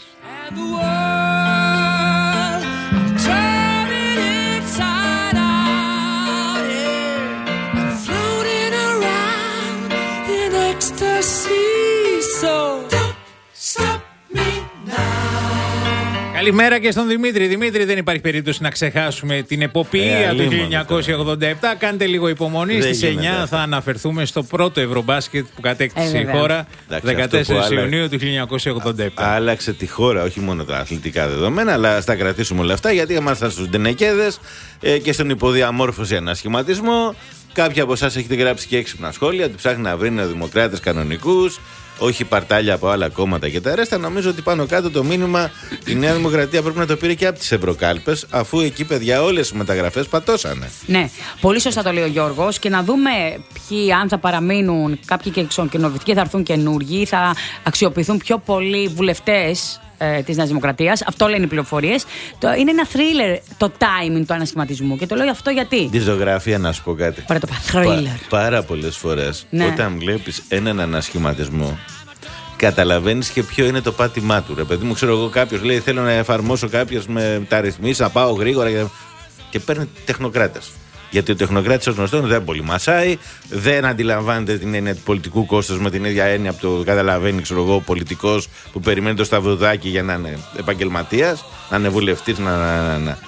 Καλημέρα και στον Δημήτρη. Δημήτρη, δεν υπάρχει περίπτωση να ξεχάσουμε την εποπία ε, του χίλια εννιακόσια ογδόντα επτά. Κάντε λίγο υπομονή. Στις εννιά θα αναφερθούμε στο πρώτο Ευρωμπάσκετ που κατέκτησε ε, η χώρα δεκατέσσερις Ιουνίου του χίλια εννιακόσια ογδόντα επτά. Άλλαξε τη χώρα, όχι μόνο τα αθλητικά δεδομένα, αλλά θα κρατήσουμε όλα αυτά γιατί ήμασταν στους Ντενεκέδες ε, και στον υποδιαμόρφωση ανασχηματισμό. Κάποιοι από εσάς έχετε γράψει και έξυπνα σχόλια ότι ψάχνει να βρει νεοδημοκράτες κανονικούς, όχι παρτάλια από άλλα κόμματα και τα ρέστα. Νομίζω ότι πάνω κάτω το μήνυμα η Νέα Δημοκρατία πρέπει να το πήρε και από τις ευρωκάλπες, αφού εκεί, παιδιά, όλες οι μεταγραφές πατώσανε. Ναι, πολύ σωστά το λέει ο Γιώργος. Και να δούμε ποιοι, αν θα παραμείνουν, κάποιοι και εξοκοινοβητικοί θα έρθουν καινούργοι, θα αξιοποιηθούν πιο πολλοί βουλευτές ε, της Νέας Δημοκρατίας. Αυτό λένε οι πληροφορίες. Το, είναι ένα θρίλερ το timing του ανασχηματισμού. Και το λέω αυτό γιατί. Τη ζωγραφία, να σου πω κάτι. Πάρε το θρίλερ. Πα, πάρα πολλές φορές ναι. όταν βλέπεις έναν ανασχηματισμό, καταλαβαίνεις και ποιο είναι το πάτημά του. Ρε παιδί μου, ξέρω εγώ, κάποιος λέει θέλω να εφαρμόσω κάποιες μεταρρυθμίσεις, να πάω γρήγορα και, και παίρνει τεχνοκράτες. Γιατί ο τεχνοκράτης ως γνωστόν δεν πολύ μασάει, δεν αντιλαμβάνεται την έννοια του πολιτικού κόστος με την ίδια έννοια που το καταλαβαίνει, ξέρω εγώ, ο πολιτικός που περιμένει το σταυροδάκι για να είναι επαγγελματίας, να είναι βουλευτής, να, να, να, να.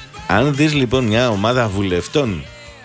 Αν δεις λοιπόν μια ομάδα βουλευτών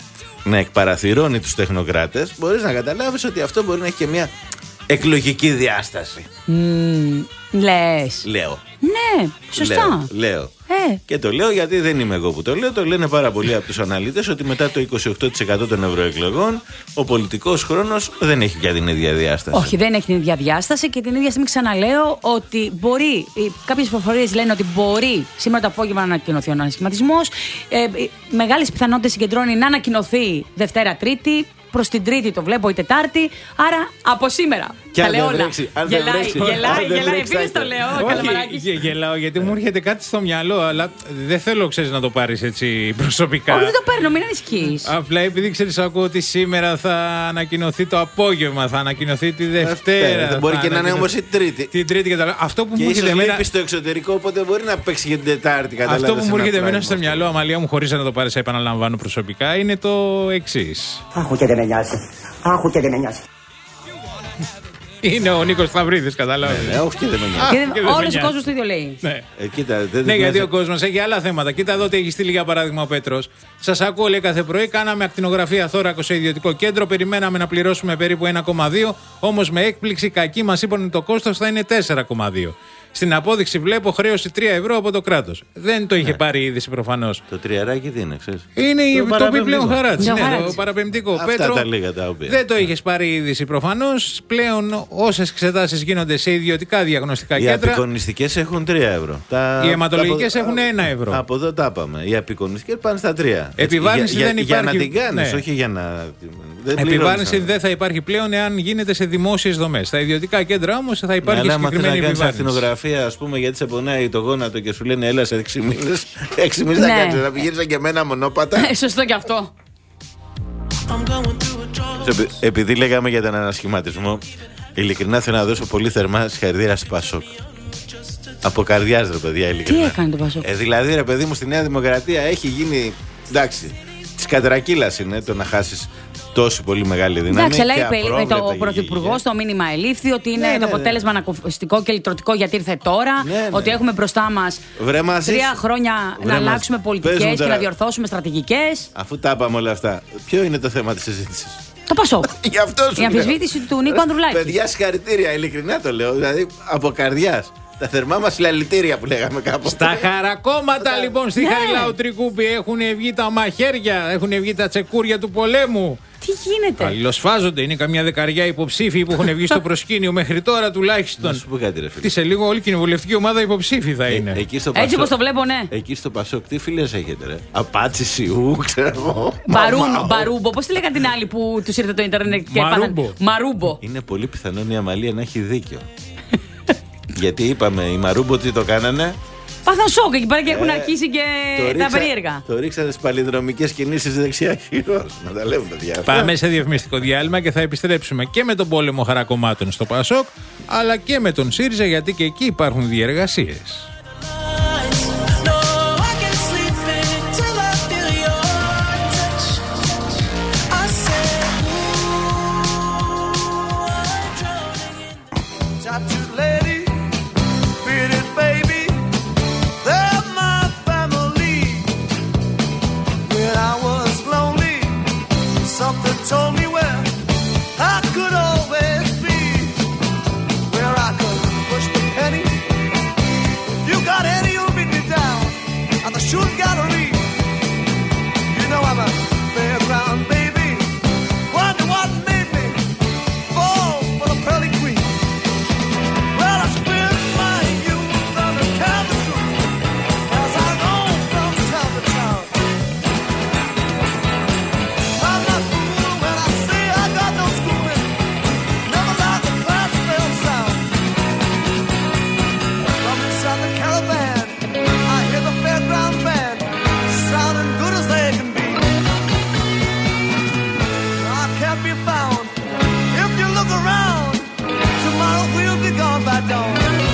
να εκπαραθυρώνει τους τεχνοκράτες, μπορείς να καταλάβεις ότι αυτό μπορεί να έχει και μια εκλογική διάσταση. Mm, λες. Λέω. Ναι, σωστά. Λέω. λέω. Ε. Και το λέω γιατί δεν είμαι εγώ που το λέω. Το λένε πάρα πολλοί από τους αναλυτές ότι μετά το είκοσι οκτώ τοις εκατό των ευρωεκλογών ο πολιτικός χρόνος δεν έχει πια την ίδια διάσταση. Όχι, δεν έχει την ίδια διάσταση και την ίδια στιγμή ξαναλέω ότι μπορεί. Κάποιες πληροφορίες λένε ότι μπορεί σήμερα το απόγευμα να ανακοινωθεί ο ανασχηματισμός. Ε, Μεγάλες πιθανότητες συγκεντρώνει να ανακοινωθεί Δευτέρα-Τρίτη. Προς την Τρίτη το βλέπω ή Τετάρτη. Άρα από σήμερα. Και τα λέω όλα. Γελάει, γελάει, γελάει. Επίσης το λέω. Όχι, γελάω γιατί μου έρχεται κάτι στο μυαλό, αλλά δεν θέλω, ξέρεις, να το πάρεις έτσι προσωπικά. Όχι, δεν το παίρνω, μην ανησυχείς. Απλά επειδή ξέρεις, ακούω ότι σήμερα θα ανακοινωθεί το απόγευμα, θα ανακοινωθεί τη Δευτέρα. Δεν μπορεί και να είναι όμως η Τρίτη. Την Τρίτη και τα Αυτό που και μου έρχεται εμένα. στο εξωτερικό, οπότε μπορεί να παίξει και την Τετάρτη. Αυτό που μου έρχεται εμένα στο μυαλό, Αμαλία μου, χωρίς να το πάρεις, επαναλαμβάνω προσωπικά, είναι το εξής. Άχω και δεν με νοιάζει. Άχω και δεν με νοιάζει. Είναι ο Νίκος Σταυρίδης, κατάλαβε. Ναι, όχι και δεν με νοιάζει. Όλος ο κόσμος το ίδιο λέει. Ναι, ε, κοίτα, δεν ναι γιατί ο κόσμος έχει άλλα θέματα. Κοίτα εδώ τι έχει στείλει για παράδειγμα ο Πέτρος. Σας ακούω, λέει, κάθε πρωί. Κάναμε ακτινογραφία θώρακο σε ιδιωτικό κέντρο. Περιμέναμε να πληρώσουμε περίπου ένα κόμμα δύο. Όμως με έκπληξη κακή μας είπαν ότι το κόστος θα είναι τέσσερα κόμμα δύο. Στην απόδειξη βλέπω χρέωση τρία ευρώ από το κράτος. Δεν το είχε ναι. πάρει η είδηση προφανώς. Το τριαράκι τι είναι, ξέρεις. Είναι το, το επιπλέον χαράτσι. Ναι, το παραπεμπτικό. Αυτά Πέτρο, τα λίγα τα οποία. Δεν το είχε πάρει η είδηση προφανώς. Πλέον όσες εξετάσεις γίνονται σε ιδιωτικά διαγνωστικά οι κέντρα. Οι απεικονιστικές έχουν τρία ευρώ. Τα... Οι αιματολογικές τα... έχουν ένα ευρώ. Από εδώ τα πάμε. Οι απεικονιστικές πάνε στα τρία. Επιβάρυνση για, δεν για, υπάρχει. Για να την κάνεις, ναι. όχι για να. Δεν επιβάρυνση δεν θα υπάρχει πλέον εάν γίνεται σε δημόσιες δομές. Στα ιδιωτικά κέντρα όμως θα υπάρχει ναι, συγκεκριμένη επιβάρυνση. Αν ακτινογραφία, ας πούμε, γιατί σε πονάει το γόνατο και σου λένε έλα σε έξι μήνες. Έξι μήνες θα κάνεις, θα πηγαίνεις και εμένα μονόπατα. Σωστό κι αυτό. Επειδή λέγαμε για τον ανασχηματισμό, ειλικρινά θέλω να δώσω πολύ θερμά συγχαρητήρια στη Πασόκ. Από καρδιάς, ρε παιδιά, ειλικρινά. Τι έκανε το Πασόκ. Ε, δηλαδή, ρε παιδί μου, στη Νέα Δημοκρατία έχει γίνει. Εντάξει. Της κατρακύλας είναι το να χάσεις τόση πολύ μεγάλη δύναμη. Εντάξει, αλλά είπε το, ο Πρωθυπουργός το μήνυμα ελήφθη ότι είναι ναι, το ναι, αποτέλεσμα ναι. ανακουφιστικό και λυτρωτικό γιατί ήρθε τώρα. Ναι, ναι. Ότι έχουμε μπροστά μας τρία χρόνια Βρε να αλλάξουμε πολιτικές και να διορθώσουμε στρατηγικές. Αφού τα είπαμε όλα αυτά, ποιο είναι το θέμα της συζήτησης? Το Πασόκ. Γι' αυτό σου Η αμφισβήτηση λέω. του Νίκου Ανδρουλάκη. Παιδιά, συγχαρητήρια, ειλικρινά το λέω. Δηλαδή από καρδιάς. Τα θερμά μας λαλητήρια που λέγαμε κάποτε. Στα χαρακόμματα λοιπόν στη Ναι. Χαριλάου Τρικούπη έχουν βγει τα μαχαίρια, έχουν βγει τα τσεκούρια του πολέμου. Τι γίνεται? Αλληλοσφάζονται, είναι καμιά δεκαριά υποψήφοι που έχουν βγει στο προσκήνιο μέχρι τώρα τουλάχιστον. Να σου πω κάτι, ρε φίλε. Τι σε λίγο όλη η κοινοβουλευτική ομάδα υποψήφοι θα είναι. Ε, εκεί στο Έτσι Πασόκ- όπως το βλέπω, ναι. Εκεί στο Πασόκ, τι φίλες έχετε, ρε? Απάτσι Σιού, ξέρω εγώ. Μπαρούν, Μαμάο. Μπαρούμπο. Πώς τη λέγανε την άλλη που του ήρθε το Ιντερνετ και Μαρούμπο. πάθαν- Μαρούμπο. Είναι πολύ πιθανόν η Αμαλία να έχει δίκιο. Γιατί είπαμε, οι Μαρούμπο τι το κάνανε? Πάθαν σοκ εκεί πέρα και έχουν Ε, αρχίσει και Το τα ρίξα- περίεργα. Το ρίξανε στις παλινδρομικές κινήσεις δεξιά χειρός. Να τα λέμε, παιδιά. Πάμε σε διαφημιστικό διάλειμμα και θα επιστρέψουμε και με τον πόλεμο χαρακομμάτων στο Πασόκ, αλλά και με τον ΣΥΡΙΖΑ, γιατί και εκεί υπάρχουν διεργασίες. Told me where I could always be, where I could push the penny. If you got any, you'll beat me down at the shooting gallery. You know I'm a fairground baby. Wonder what made me fall for the pearly queen. Well, I spent my youth on the canvas room as I roam from town to town. I'm not fool when I say I got no schooling. Never lied the class failed sound. From inside the caravan, I hear the fairground band sounding good as they can be. I can't be found. If you look around, tomorrow we'll be gone by dawn.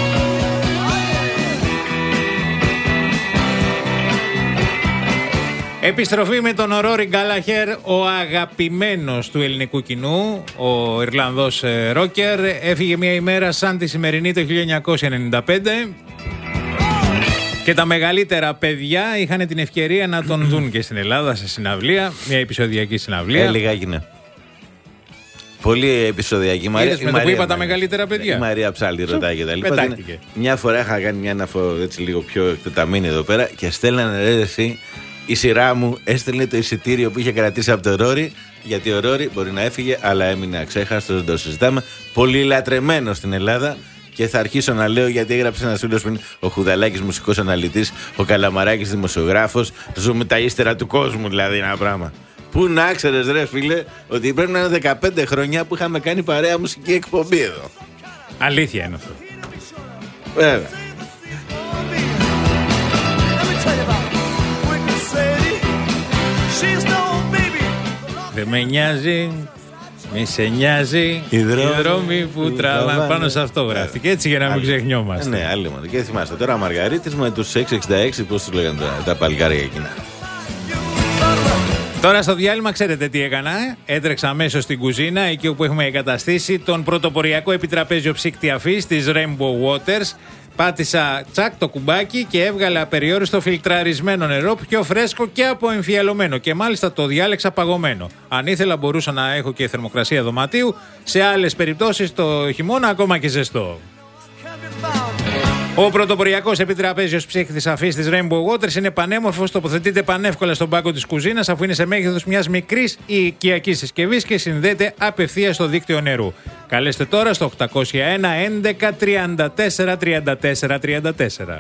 Επιστροφή με τον Ρόρι Γκάλαχερ, ο αγαπημένος του ελληνικού κοινού, ο Ιρλανδός ε, ρόκερ. Έφυγε μια ημέρα σαν τη σημερινή το χίλια εννιακόσια ενενήντα πέντε και τα μεγαλύτερα παιδιά είχαν την ευκαιρία να τον δουν και στην Ελλάδα σε συναυλία, μια επεισοδιακή συναυλία. Ε, λιγάκι ναι. Πολύ επεισοδιακή. Μαρία, Είδες με το που είπα τα μεγαλύτερα παιδιά. Η Μαρία Ψάλτη ρωτάει και τα λοιπά. Πετάχτηκε. Μια φορά είχα κάνει μια αναφορά έτσι λίγο πιο εκτεταμένη εδώ πέρα και στέλνανε ρε εσύ. Η σειρά μου έστελνε το εισιτήριο που είχε κρατήσει από το Ρόρι, γιατί ο Ρόρι μπορεί να έφυγε, αλλά έμεινε αξέχαστο, δεν το συζητάμε. Πολύ λατρεμένο στην Ελλάδα. Και θα αρχίσω να λέω γιατί έγραψε ένα φίλο πριν, ο Χουδαλάκης μουσικός αναλυτής, ο Καλαμαράκης δημοσιογράφος. Ζούμε τα ύστερα του κόσμου, δηλαδή ένα πράγμα. Πού να ξέρεις, ρε φίλε, ότι πρέπει να είναι δεκαπέντε χρόνια που είχαμε κάνει παρέα μουσική εκπομπή εδώ. Αλήθεια είναι αυτό. Βέβαια. Δεν με νοιάζει, μη σε νοιάζει. Οι δρόμοι, οι δρόμοι που, που τραβάνε. τραβάνε. Πάνω σε αυτό γράφτηκε. Έτσι για να μην ξεχνιόμαστε. Ναι, άλλη μόνο. Και θυμάστε τώρα Μαργαρίτης με τους έξι εξήντα έξι, πώς τους λέγανε τα, τα παλικάρια εκείνα. Τώρα στο διάλειμμα ξέρετε τι έκανα. ε? Έτρεξα αμέσως στην κουζίνα, εκεί όπου έχουμε εγκαταστήσει τον πρωτοποριακό επιτραπέζιο ψύκτη αφής της Rainbow Waters. Πάτησα τσακ το κουμπάκι και έβγαλε απεριόριστο φιλτραρισμένο νερό, πιο φρέσκο και αποεμφιαλωμένο. Και μάλιστα το διάλεξα παγωμένο. Αν ήθελα μπορούσα να έχω και θερμοκρασία δωματίου. Σε άλλες περιπτώσεις το χειμώνα ακόμα και ζεστό. Ο πρωτοποριακός επιτραπέζιος ψύκτης αφής της Rainbow Waters είναι πανέμορφος, τοποθετείται πανεύκολα στον πάγκο της κουζίνας αφού είναι σε μέγεθος μιας μικρής οικιακής συσκευής και συνδέεται απευθείας στο δίκτυο νερού. Καλέστε τώρα στο οκτακόσια ένα έντεκα τριάντα τέσσερα τριάντα τέσσερα τριάντα τέσσερα.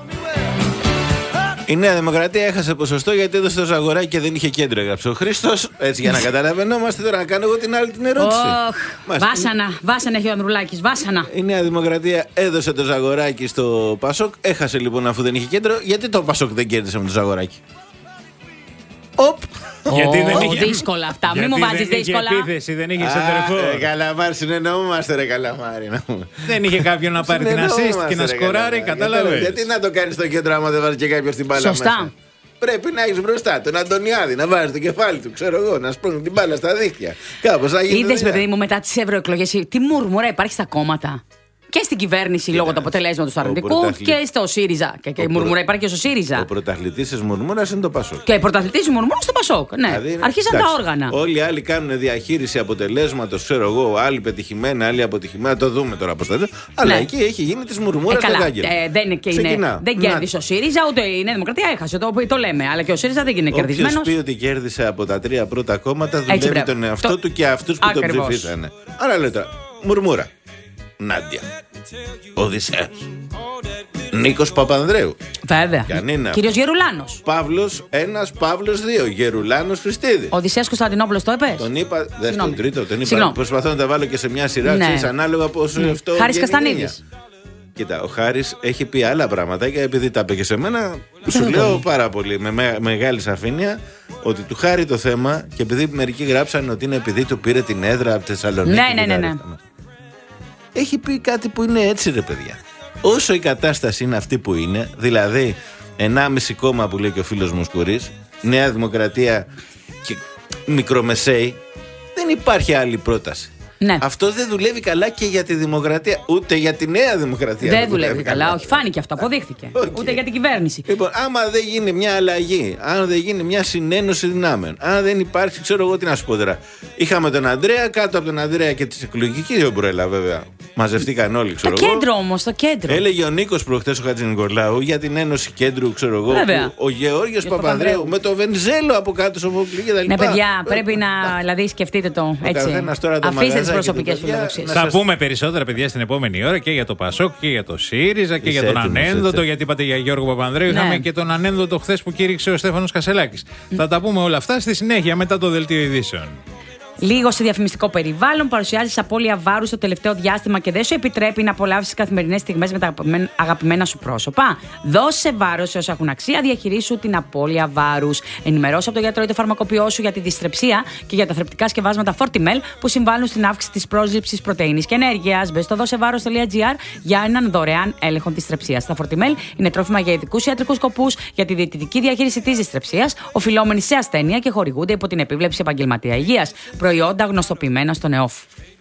Η Νέα Δημοκρατία έχασε ποσοστό γιατί έδωσε το Ζαγοράκι και δεν είχε κέντρο, έγραψε ο Χρήστος. Έτσι για να καταλαβαίνόμαστε τώρα να κάνω εγώ την άλλη την ερώτηση. Ωχ, βάσανα, βάσανα έχει ο Ανδρουλάκης, βάσανα. Η Νέα Δημοκρατία έδωσε το Ζαγοράκι στο Πασόκ, έχασε λοιπόν αφού δεν είχε κέντρο. Γιατί το Πασόκ δεν κέρδισε με το Ζαγοράκι? Οπ! Γιατί δεν Ω, είχε- δύσκολα αυτά, μην Γιατί μου βάζεις δεν είχε δύσκολα. επίθεση, δεν είχε σεντερφόρ. Ε, Καλαμάρι, συνεννοούμαστε ρε Καλαμάρι. Δεν είχε κάποιον να πάρει την assist και να σκοράρει, κατάλαβε. Γιατί να το κάνει στο κέντρο άμα δεν βάζει και κάποιο την μπάλα Σωστά. μέσα. πρέπει να έχει μπροστά τον Αντωνιάδη να βάζει το κεφάλι του, ξέρω εγώ, να σπρώχνει την μπάλα στα δίχτυα. Κάπως να γίνει. Είδες, παιδί μου, μετά τις ευρωεκλογές, τι μουρμουρά υπάρχει στα κόμματα. Και στην κυβέρνηση λόγω του αποτελέσματος του αρνητικού και στο ΣΥΡΙΖΑ. Και, και η μουρμουρά υπάρχει και στο ΣΥΡΙΖΑ. Ο πρωταθλητής της μουρμούρας είναι το Πασόκ. Και η πρωταθλητής της μουρμούρας στο Πασόκ. Ναι, δηλαδή, αρχίσαν εντάξει, τα όργανα. Όλοι οι άλλοι κάνουν διαχείριση αποτελέσματος, ξέρω εγώ, άλλοι πετυχημένα, άλλοι αποτυχημένα. Το δούμε τώρα πώς θα δει. Αλλά ναι. εκεί έχει γίνει της μουρμούρας ε, το γάγγελο. Ε, δεν και είναι, δεν κέρδισε ο ΣΥΡΙΖΑ, ούτε η Νέα Δημοκρατία έχασε. Το, το λέμε. Αλλά και ο ΣΥΡΙΖΑ δεν είναι κερδισμένος. Όποιος πει ότι κέρδισε από τα τρία πρώτα κόμματα, δουλεύει τον εαυτό του και αυτούς που τον ψηφίσανε. Άρα λέω τώρα, μουρμούρα. Νάντια. Οδυσσέας. Νίκος Παπανδρέου. Βέβαια. Κύριος Γερουλάνος. Παύλος ένας, Παύλος δύο. Γερουλάνος Χριστίδης. Οδυσσέας Κωνσταντινόπουλος το έπες. Τον είπα, δεύτερον, τρίτο. Τον είπα. Προσπαθώ να τα βάλω και σε μια σειρά, ναι. ξέρεις, ανάλογα πώς mm. αυτό. Χάρης Καστανίδης. Κοίτα, ο Χάρης έχει πει άλλα πράγματα και επειδή τα είπε και σε μένα, σου λέω πάρα πολύ με με, μεγάλη σαφήνεια ότι του Χάρη το θέμα και επειδή μερικοί γράψαν ότι είναι επειδή του πήρε την έδρα από τη Θεσσαλονίκη. Ναι, ναι, ναι, ναι. Έχει πει κάτι που είναι έτσι, ρε παιδιά. Όσο η κατάσταση είναι αυτή που είναι, δηλαδή ενάμιση κόμμα που λέει και ο φίλος μου Σκουρής, Νέα Δημοκρατία και μικρομεσαίοι, δεν υπάρχει άλλη πρόταση. Ναι. Αυτό δεν δουλεύει καλά και για τη Δημοκρατία, ούτε για τη Νέα Δημοκρατία. Δεν, δεν δουλεύει, δουλεύει καλά. καλά, όχι, φάνηκε αυτό, αποδείχθηκε. Okay. Ούτε για την κυβέρνηση. Λοιπόν, άμα δεν γίνει μια αλλαγή, αν δεν γίνει μια συνένωση δυνάμεων, αν δεν υπάρχει, ξέρω εγώ τι να σου πω τώρα. Είχαμε τον Ανδρέα, κάτω από τον Ανδρέα και τη εκλογική ομπρέλα βέβαια. Μαζευτήκαν όλοι, ξέρω εγώ. Το κέντρο όμως, το κέντρο. Έλεγε ο Νίκος προχτές ο Χατζηνικολάου για την Ένωση Κέντρου, ξέρω εγώ. Ο Γεώργιος Παπανδρέου με το Βενιζέλο από κάτω στο Βόκλι και τα λοιπά. Ναι, παιδιά, πρέπει να δηλαδή σκεφτείτε το έτσι. Αφήστε τις προσωπικές φιλοδοξίες. Θα πούμε περισσότερα, παιδιά, στην επόμενη ώρα και για το Πασόκ και για το ΣΥΡΙΖΑ και για τον ανένδοτο. Γιατί είπατε για Γιώργο Παπανδρέου. Είχαμε και τον ανένδοτο χθες που κήρυξε ο Στέφανος Κασελάκης. Θα τα πούμε όλα αυτά στη συνέχεια μετά το δελτίο ειδήσεων. Λίγο σε διαφημιστικό περιβάλλον, παρουσιάζει απώλεια βάρους το τελευταίο διάστημα και δεν σου επιτρέπει να απολαύσεις τις καθημερινές στιγμές με τα αγαπημένα σου πρόσωπα. Δώσε βάρος σε όσα έχουν αξία, διαχειρίσου την απώλεια βάρους. Ενημερώσου από τον γιατρό ή το φαρμακοποιό σου για τη δυστρεψία και για τα θρεπτικά σκευάσματα Fortimel που συμβάλλουν στην αύξηση της πρόσληψης πρωτεΐνης και ενέργειας. Μπες στο δώσεβάρος τελεία τζι άρ για έναν δωρεάν έλεγχο της θρεπτσίας. Τα Fortimel είναι τρόφιμα για ειδικούς ιατρικούς σκοπούς για τη διαιτητική διαχείριση της δυστρεψίας, οφειλόμενη σε ασθένεια και χορηγούνται υπό την επίβλεψη επαγγελματία υγείας. Προϊόντα γνωστοποιημένα στον ΕΟΦ.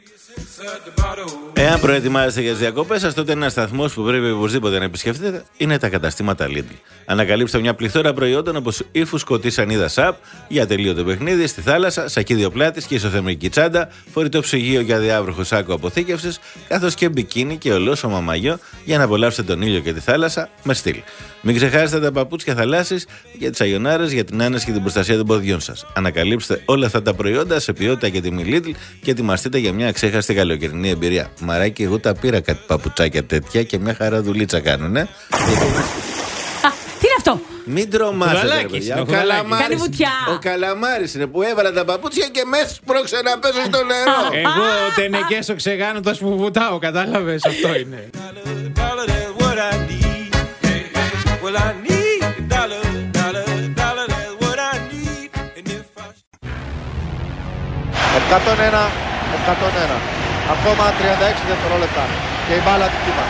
Εάν προετοιμάζεστε για τις διακοπές σας, τότε ένας σταθμός που πρέπει οπωσδήποτε να επισκεφτείτε είναι τα καταστήματα Lidl. Ανακαλύψτε μια πληθώρα προϊόντων όπως η φουσκωτή σανίδα σαπ για τελείωτο παιχνίδι στη θάλασσα, σακίδιο πλάτης και ισοθερμική τσάντα, φορητό ψυγείο για διάβροχο σάκο αποθήκευσης, καθώς και μπικίνι και ολόσωμα μαγιό για να απολαύσετε τον ήλιο και τη θάλασσα με στυλ. Μην ξεχάσετε τα παπούτσια θαλάσσης για τις αγιονάρες, για την άνεση και την προστασία των ποδιών σας. Ανακαλύψτε όλα αυτά τα προϊόντα σε ποιότητα και τιμή Lidl και ετοιμαστείτε για μια αξέχαστη καλοκαιρινή εμπειρία. Μαράκι, εγώ τα πήρα κάτι παπουτσάκια τέτοια και μια χαρά δουλίτσα κάνουνε. Α, τι είναι αυτό? Μην τρομάζετε, παιδιά. Ο Καλαμάρης, ο Καλαμάρης είναι που έβαλα τα παπούτσια και μέσα σπρώξε να πέσω στο νερό. Εγώ τενεκέσο ξεγάνοντας που βουτάω, κατάλαβες, αυτό είναι. εκατόν ένα, εκατόν ένα. Ακόμα τριάντα έξι δευτερόλεπτα και η μπάλα δική μας.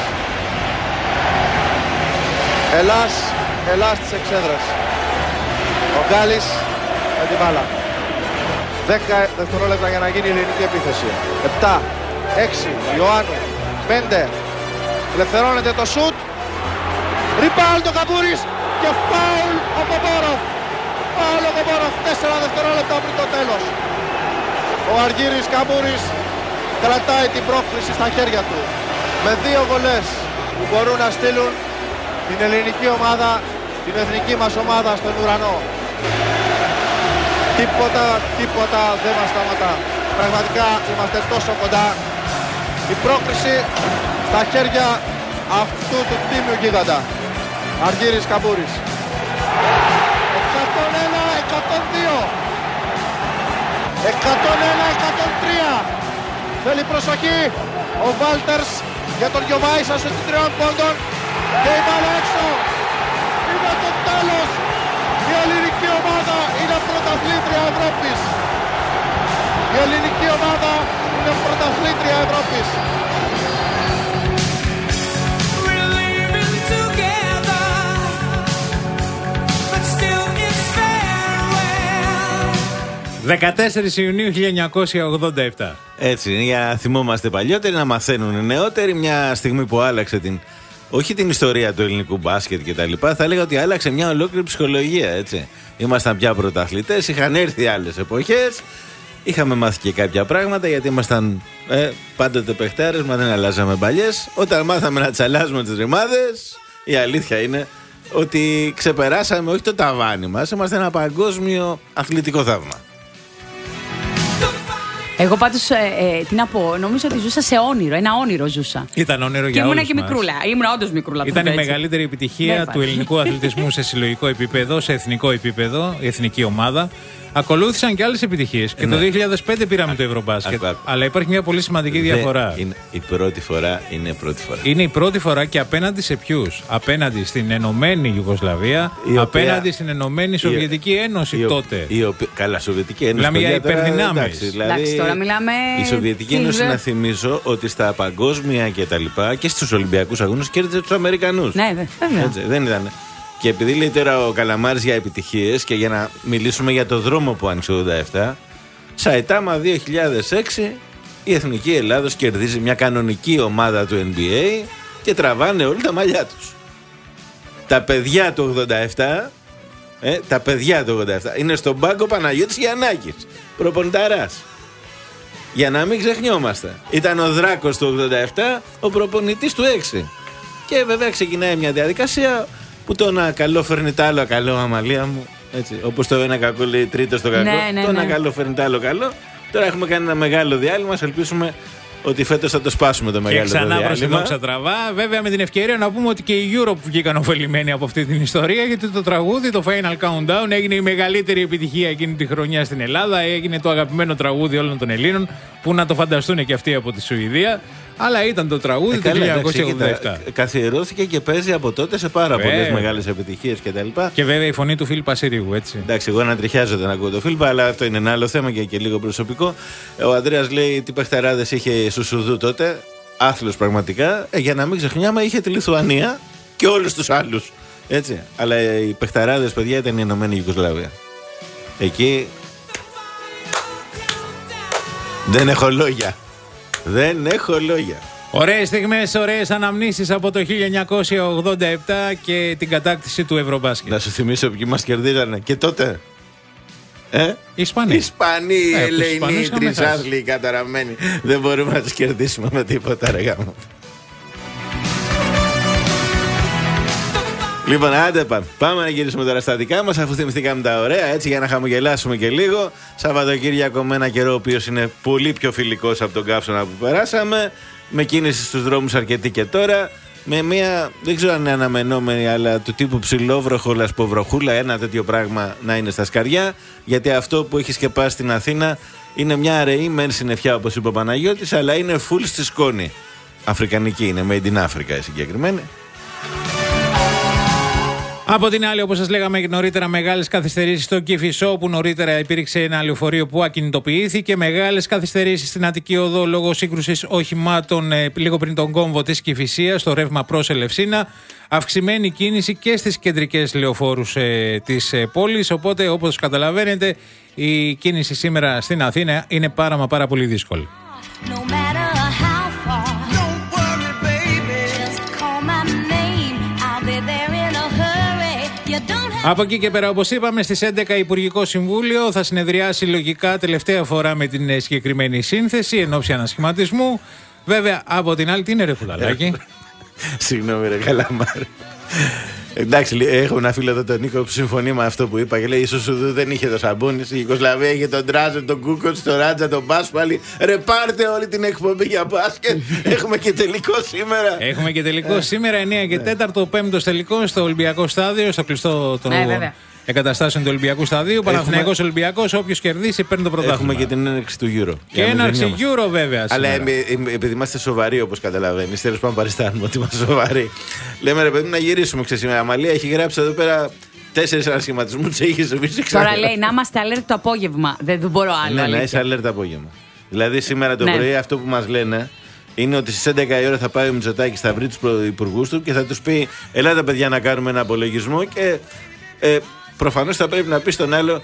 Ελλάς, Ελλάς της εξέδρας. Ο Γκάλης με την μπάλα. δέκα δευτερόλεπτα για να γίνει η ελληνική επίθεση. επτά, έξι, Ιωάννου, πέντε. Ελευθερώνεται το σουτ. Ριμπάλ το Καμπούρης και φάουλ ο Κομπόροφ. Φάουλ ο Κομπόροφ. τέσσερα δευτερόλεπτα πριν το τέλος. Ο Αργύρης Καμπούρης κρατάει την πρόκληση στα χέρια του με δύο βολές που μπορούν να στείλουν την ελληνική ομάδα, την εθνική μας ομάδα στον ουρανό. Τίποτα, τίποτα δεν μας σταματά. Πραγματικά είμαστε τόσο κοντά. Η πρόκληση στα χέρια αυτού του τίμιου γίγαντα. Αργύρης Καμπούρης. εκατόν ένα εκατόν δύο. εκατόν ένα εκατόν τρία. Θέλει προσοχή ο Βάλτερς για τον Γιωβάησα στους τριών πόντων και η μπάλα έξω. Είναι το τέλος. Η ελληνική ομάδα είναι πρωταθλήτρια Ευρώπης. Η ελληνική ομάδα είναι πρωταθλήτρια Ευρώπης. We're living together, but still in δεκατέσσερις Ιουνίου χίλια εννιακόσια ογδόντα επτά. Έτσι, για να θυμόμαστε παλιότεροι, να μαθαίνουν οι νεότεροι. Μια στιγμή που άλλαξε την, όχι την ιστορία του ελληνικού μπάσκετ και τα λοιπά, θα έλεγα ότι άλλαξε μια ολόκληρη ψυχολογία, έτσι. Ήμασταν πια πρωταθλητές, είχαν έρθει άλλες εποχές, είχαμε μάθει και κάποια πράγματα, γιατί ήμασταν ε, πάντοτε παιχτάρες, μα δεν αλλάζαμε παλιές. Όταν μάθαμε να τσαλάζουμε τις ρημάδες, η αλήθεια είναι ότι ξεπεράσαμε όχι το ταβάνι μας, είμαστε ένα παγκόσμιο αθλητικό θαύμα. Εγώ πάντως, ε, ε, τι να πω, νομίζω ότι ζούσα σε όνειρο. Ένα όνειρο ζούσα. Ήταν όνειρο για και όλους ήμουνα και μας. μικρούλα. Ήμουνα όντως μικρούλα. Ήταν η έτσι. μεγαλύτερη επιτυχία του ελληνικού αθλητισμού σε συλλογικό επίπεδο, σε εθνικό επίπεδο, η εθνική ομάδα. Ακολούθησαν και άλλες επιτυχίες. Και Ναι. το δύο χιλιάδες πέντε πήραμε Α, το Ευρωμπάσκετ. άκου, άκου. Αλλά υπάρχει μια πολύ σημαντική διαφορά. Είναι, η πρώτη φορά είναι η πρώτη φορά. Είναι η πρώτη φορά και απέναντι σε ποιους? Απέναντι στην Ενωμένη Ιουγκοσλαβία, οποία- απέναντι στην Ενωμένη Σοβιετική Ένωση η, τότε. Η, η, καλά, Σοβιετική Ένωση. Μιλάμε για παιδιά, τώρα, υπερδυνάμεις. εντάξει, δηλαδή, Εντάξει, τώρα μιλάμε. η Σοβιετική Ένωση, Silver. να θυμίσω ότι στα παγκόσμια και τα λοιπά και στους Ολυμπιακούς αγώνες κέρδιζε τους Αμερικανούς. Ναι, βέβαια. Έτσι, δεν ήταν. Και επειδή λέει τώρα ο Καλαμάρης για επιτυχίες και για να μιλήσουμε για το δρόμο που άνοιξε το ογδόντα επτά, Σαϊτάμα δύο χιλιάδες έξι η Εθνική Ελλάδος κερδίζει μια κανονική ομάδα του N B A και τραβάνε όλοι τα μαλλιά τους. Τα παιδιά του ογδόντα επτά, ε, τα παιδιά του ογδόντα επτά είναι στον πάγκο Παναγιώτης Γιαννάκης, προπονηταράς. Για να μην ξεχνιόμαστε. Ήταν ο Δράκος του ογδόντα επτά, ο προπονητής του έξι. Και βέβαια ξεκινάει μια διαδικασία που το ένα καλό φέρνει τ' άλλο καλό, αμαλία μου. Έτσι, όπως το ένα κακό λέει τρίτο στο κακό. Ναι, ναι, το ένα ναι. καλό φέρνει τ' άλλο καλό. Τώρα έχουμε κάνει ένα μεγάλο διάλειμμα. Ελπίσουμε ότι φέτος θα το σπάσουμε το Και μεγάλο το ξανά προς τη διάλειμμα. δόξα τραβά. Βέβαια, με την ευκαιρία να πούμε ότι και οι Europe βγήκαν ωφελημένοι από αυτή την ιστορία, γιατί το τραγούδι, το Final Countdown, έγινε η μεγαλύτερη επιτυχία εκείνη τη χρονιά στην Ελλάδα. Έγινε το αγαπημένο τραγούδι όλων των Ελλήνων, που να το φανταστούν και αυτοί από τη Σουηδία. Αλλά ήταν το τραγούδι Ε, του καλά, χίλια εντάξει, εννιακόσια ογδόντα επτά. κοίτα, καθιερώθηκε και παίζει από τότε σε πάρα Βέβαια. πολλές μεγάλες επιτυχίες κτλ. Και βέβαια η φωνή του Φίλιππα Συρίγου, έτσι. Εντάξει, εγώ ανατριχιάζομαι να ακούω το Φίλιππα, αλλά αυτό είναι ένα άλλο θέμα και, και λίγο προσωπικό. Ο Ανδρέας λέει τι παιχταράδες είχε Σουσουδού τότε. Άθλος πραγματικά. Ε, για να μην ξεχνιάμε, είχε τη Λιθουανία και όλους τους άλλους. Έτσι. Αλλά οι παιχταράδες, παιδιά, ήταν η Ενωμένη Ιουγκοσλαβία. Εκεί. Δεν έχω λόγια. Δεν έχω λόγια. Ωραίες στιγμές, ωραίες αναμνήσεις από το χίλια εννιακόσια ογδόντα επτά και την κατάκτηση του Ευρωμπάσκετ. Να σου θυμίσω ποιοι μας κερδίζανε και τότε. Ε? Ισπανοί. Ισπανοί, Ε, από τους Ελεηνοί, Ισπανούς είχαμε τρισάθλοι, καταραμένοι. Δεν μπορούμε να τους κερδίσουμε με τίποτα, ρε γάμο. Λοιπόν, άντε πάμε. Πάμε να γυρίσουμε τώρα στα δικά μας, αφού θυμηθήκαμε τα ωραία, έτσι, για να χαμογελάσουμε και λίγο. Σαββατοκύριακο με ένα καιρό, ο οποίος είναι πολύ πιο φιλικός από τον καύσωνα που περάσαμε. Με κίνηση στους δρόμους αρκετή και τώρα. Με μια, δεν ξέρω αν είναι αναμενόμενη, αλλά του τύπου ψηλόβροχο, λασποβροχούλα, ένα τέτοιο πράγμα να είναι στα σκαριά. Γιατί αυτό που έχει σκεπάσει στην Αθήνα είναι μια αραιή μεν συννεφιά, όπως είπε ο Παναγιώτης, αλλά είναι full στη σκόνη. Αφρικανική είναι, made in Africa η συγκεκριμένη. Από την άλλη, όπως σας λέγαμε και νωρίτερα, μεγάλες καθυστερήσεις στο Κηφισό, που νωρίτερα υπήρξε ένα λεωφορείο που ακινητοποιήθηκε. Μεγάλες καθυστερήσεις στην Αττική Οδό λόγω σύγκρουσης οχημάτων ε, λίγο πριν τον κόμβο της Κηφισίας, στο ρεύμα προς Ελευσίνα. Αυξημένη κίνηση και στις κεντρικές λεωφόρους ε, της ε, πόλης. Οπότε, όπως καταλαβαίνετε, η κίνηση σήμερα στην Αθήνα είναι πάρα μα πάρα πολύ δύσκολη. Από εκεί και πέρα, όπως είπαμε, στις έντεκα Υπουργικό Συμβούλιο θα συνεδριάσει λογικά τελευταία φορά με την συγκεκριμένη σύνθεση εν ώψη ανασχηματισμού. Βέβαια, από την άλλη, τι είναι ρε Κουλαλάκη? Συγγνώμη, ρε Καλαμάρη. Εντάξει, έχω ένα φίλο εδώ τον Νίκο που συμφωνεί με αυτό που είπα και λέει: ίσως Σουδού δεν είχε το σαμπούνι, η Ιουγκοσλαβία είχε τον Τράζο, τον Κούκοτ, τον Ράτζα, τον Πάσπαλι. Ρε, πάρτε όλη την εκπομπή για μπάσκετ. Έχουμε και τελικό σήμερα. Έχουμε και τελικό σήμερα, εννιά και τέταρτο, ο πέμπτος τελικό στο Ολυμπιακό Στάδιο, στο κλειστό των Ναι, εγκαταστάσεων του Ολυμπιακού Σταδίου. Παναθηναϊκός Ολυμπιακός, όποιος κερδίσει παίρνει το πρωτάθλημα. Έχουμε και την έναρξη του Euro. Και έναρξη Euro, βέβαια. Αλλά σήμερα. επειδή είμαστε σοβαροί, όπως καταλαβαίνεις, τέλος πάντων παριστάνουμε ότι είμαστε σοβαροί. Λέμε ρε παιδί μου να γυρίσουμε. Ξέρεις, η Αμαλία έχει γράψει εδώ πέρα τέσσερις ανασχηματισμούς, τους έχει σοβήσει ξανά. Τώρα λέει να είμαστε alert το απόγευμα. Δεν μπορώ άλλο. Ναι, να αλήθεια. είσαι alert το απόγευμα. Δηλαδή σήμερα το Ναι. πρωί αυτό που μας λένε είναι ότι στις έντεκα η ώρα θα πάει ο Μητσοτάκης, θα βρει τους πρωθυπουργούς του και θα τους πει: ελάτε παιδιά να κάνουμε ένα απολογισμό και ε, προφανώς θα πρέπει να πει στον άλλο: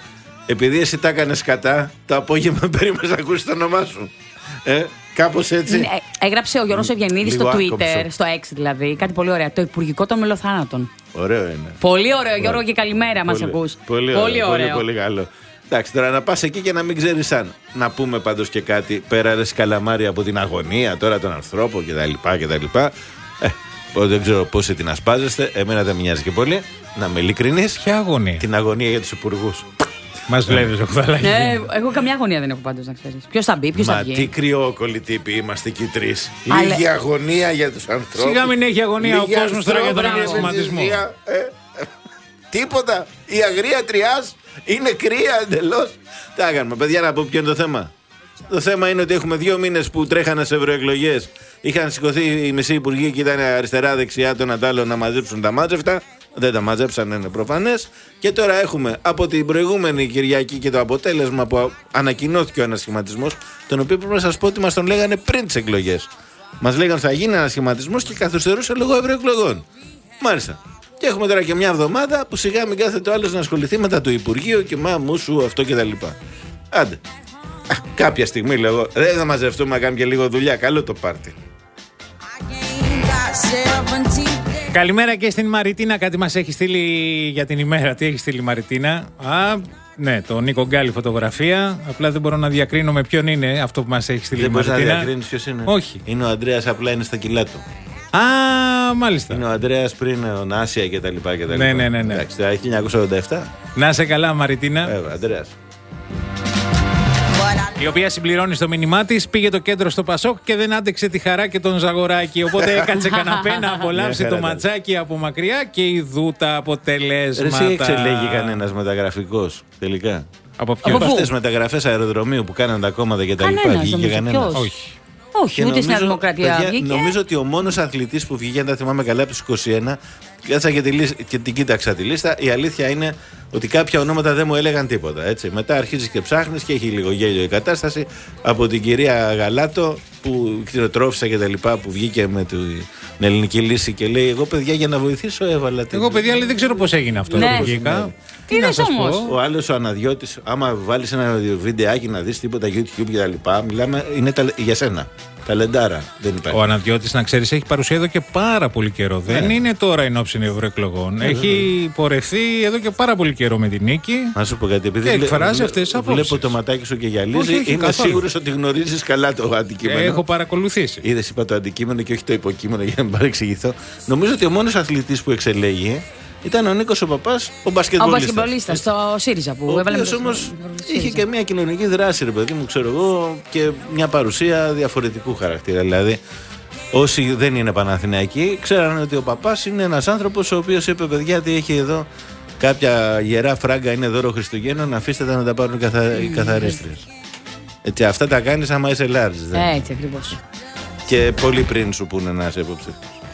επειδή εσύ τα έκανες κατά, το απόγευμα περίμενες να ακούσεις το όνομά σου. Ε, κάπως έτσι. Ναι, έγραψε ο Γιώργος Ευγενίδης στο Λίγο Twitter, άκομψο. στο X δηλαδή, κάτι πολύ ωραίο. Το Υπουργικό των Μελοθάνατων. Ωραίο είναι. Πολύ ωραίο, Γιώργο, και καλημέρα, μας ακούς. Πολύ, Πολύ ωραίο. ωραίο. Πολύ, πολύ καλό. Εντάξει, τώρα να πας εκεί και να μην ξέρεις αν. Να πούμε πάντως και κάτι. Πέρα ρε σκαλαμάρι από την αγωνία τώρα των ανθρώπων κτλ. Ε, δεν ξέρω πόσοι την ασπάζεστε. Εμένα δεν με νοιάζει και πολύ. Να είμαι ειλικρινής. Ποια αγωνία? Την αγωνία για τους υπουργούς. Μας βλέπεις, έχω θαλάκι. Ναι, εγώ καμιά αγωνία δεν έχω πάντως, να ξέρεις. Ποιος θα μπει, ποιος θα Μα βγει. τι κρυόκολλοι τύποι είμαστε εκεί οι τρεις. Αλλά- Λίγη αγωνία για τους ανθρώπους. Σιγά μην έχει αγωνία ο Λίγοι κόσμος τώρα για τον ανθρώποι, ανασχηματισμό. ευαισθησία, ε, ε, Τίποτα. Η αγρία τριάς είναι κρύα εντελώς. Τι θα κάνουμε, παιδιά, να πω ποιο είναι το θέμα. Το θέμα είναι ότι έχουμε δύο μήνες που τρέχανε σε ευρωεκλογές. Είχαν σηκωθεί οι μισοί υπουργοί και ήταν αριστερά-δεξιά των αντάλλων να μαζέψουν τα μάζευτα. Δεν τα μαζέψαν, είναι προφανές. Και τώρα έχουμε από την προηγούμενη Κυριακή και το αποτέλεσμα που ανακοινώθηκε ο ανασχηματισμός, τον οποίο πρέπει να σας πω ότι μας τον λέγανε πριν τις εκλογές. Μας λέγανε θα γίνει ανασχηματισμός και καθυστερούσε λόγω ευρωεκλογών. Μάλιστα. Και έχουμε τώρα και μια εβδομάδα που σιγά μην κάθεται ο άλλος να ασχοληθεί μετά το Υπουργείο και μα μου σου αυτό και τα λοιπά. Άντε. Α, κάποια στιγμή λέω, δεν θα μαζευτούμε να κάνουμε και λίγο δουλειά. Καλό το πάρτι. Καλημέρα και στην Μαριτίνα. Κάτι μας έχει στείλει για την ημέρα. Τι έχει στείλει η Μαριτίνα? Α, ναι, το Νίκο Γκάλι φωτογραφία. Απλά δεν μπορώ να διακρίνω με ποιον είναι αυτό που μας έχει στείλει Δεν η μπορείς να Μαριτίνα. διακρίνεις ποιος είναι. Όχι. Είναι ο Αντρέας, απλά είναι στα κιλά του. Α, μάλιστα. Είναι ο Αντρέας πριν ο Νάσια και τα λοιπά και τα λοιπά. Ναι, ναι, ναι, ναι. Εντάξει, το χίλια εννιακόσια ογδόντα επτά. Να είσαι καλά, Μαριτίνα. Βέβαια, Αντρέας. Η οποία συμπληρώνει στο μήνυμά τη, πήγε το κέντρο στο Πασόκ και δεν άντεξε τη χαρά και τον Ζαγοράκη. Οπότε έκατσε καναπέ να απολαύσει Μια το χαρά, ματσάκι από μακριά και ειδού τα αποτελέσματα. Εσύ εξελέγει κανένας μεταγραφικός τελικά? Από Και ποιο? από αυτές τις μεταγραφές αεροδρομίου που κάναν τα κόμματα και τα λοιπά. Κανένας, Βγήκε νομίζω. κανένας? Ποιος? Όχι. Όχι, Και ούτε στην νομίζω, Δημοκρατία παιδιά, βγήκε. νομίζω ότι ο μόνος αθλητής που βγήκε, αν τα θυμάμαι καλά, από τους είκοσι ένα, κάτσα και, τη, λίστα- και την κοίταξα τη λίστα. Η αλήθεια είναι ότι κάποια ονόματα δεν μου έλεγαν τίποτα. Έτσι. Μετά αρχίζεις και ψάχνεις και έχει λίγο γέλιο η κατάσταση. Από την κυρία Γαλάτο που κτηνοτρόφισα και τα λοιπά, που βγήκε με την ελληνική λύση και λέει: εγώ παιδιά για να βοηθήσω έβαλα την. Εγώ, παιδιά, λέει, δεν ξέρω πώς έγινε αυτό. Ναι. που βγήκα. Τι Είδες να σας όμως. πω. Ο άλλος ο Αναδιώτης, άμα βάλεις ένα βιντεάκι να δεις τίποτα YouTube και τα λοιπά, μιλάμε, είναι τα, για σένα. Ταλεντάρα. Δεν υπάρχει. Ο Αναδιώτης, να ξέρεις, έχει παρουσία εδώ και πάρα πολύ καιρό. Ναι. Δεν είναι τώρα εν ώψη ευρωεκλογών. Έχει πορευθεί εδώ και πάρα πολύ καιρό με την νίκη. Να σου πω κάτι, επειδή Και βλέ- εκφράζει βλέ- αυτές τις απόψεις. βλέπω το ματάκι σου και γυαλίζει, Όχι, όχι, είμαι καθόλου. σίγουρος ότι γνωρίζεις καλά το αντικείμενο. Έχω παρακολουθήσει. Είδες, είπα το αντικείμενο και όχι το υποκείμενο για να μην παρεξηγηθώ. Νομίζω ότι ο μόνος αθλητής που εξελέγει ήταν ο Νίκος ο Παπάς, ο Ο μπασκετμπολίστας. μπασκετμπολίστας στο ΣΥΡΙΖΑ που Ο έβαλε. οποίος με το- όμως με το είχε ΣΥΡΙΖΑ. και μια κοινωνική δράση, ρε παιδί μου, ξέρω εγώ, και μια παρουσία διαφορετικού χαρακτήρα. Δηλαδή, όσοι δεν είναι Παναθηναϊκοί, ξέρανε ότι ο Παπάς είναι ένας άνθρωπος ο οποίος είπε: παιδιά, τι έχει εδώ κάποια γερά φράγκα, είναι δώρο Χριστουγέννων, αφήστε τα να τα πάρουν οι καθα... οι καθαρίστριες. Έτσι, αυτά τα κάνεις άμα είσαι large. δεν. Έτσι ακριβώς. Και πολύ πριν σου πούνε να είσαι υποψήφιος.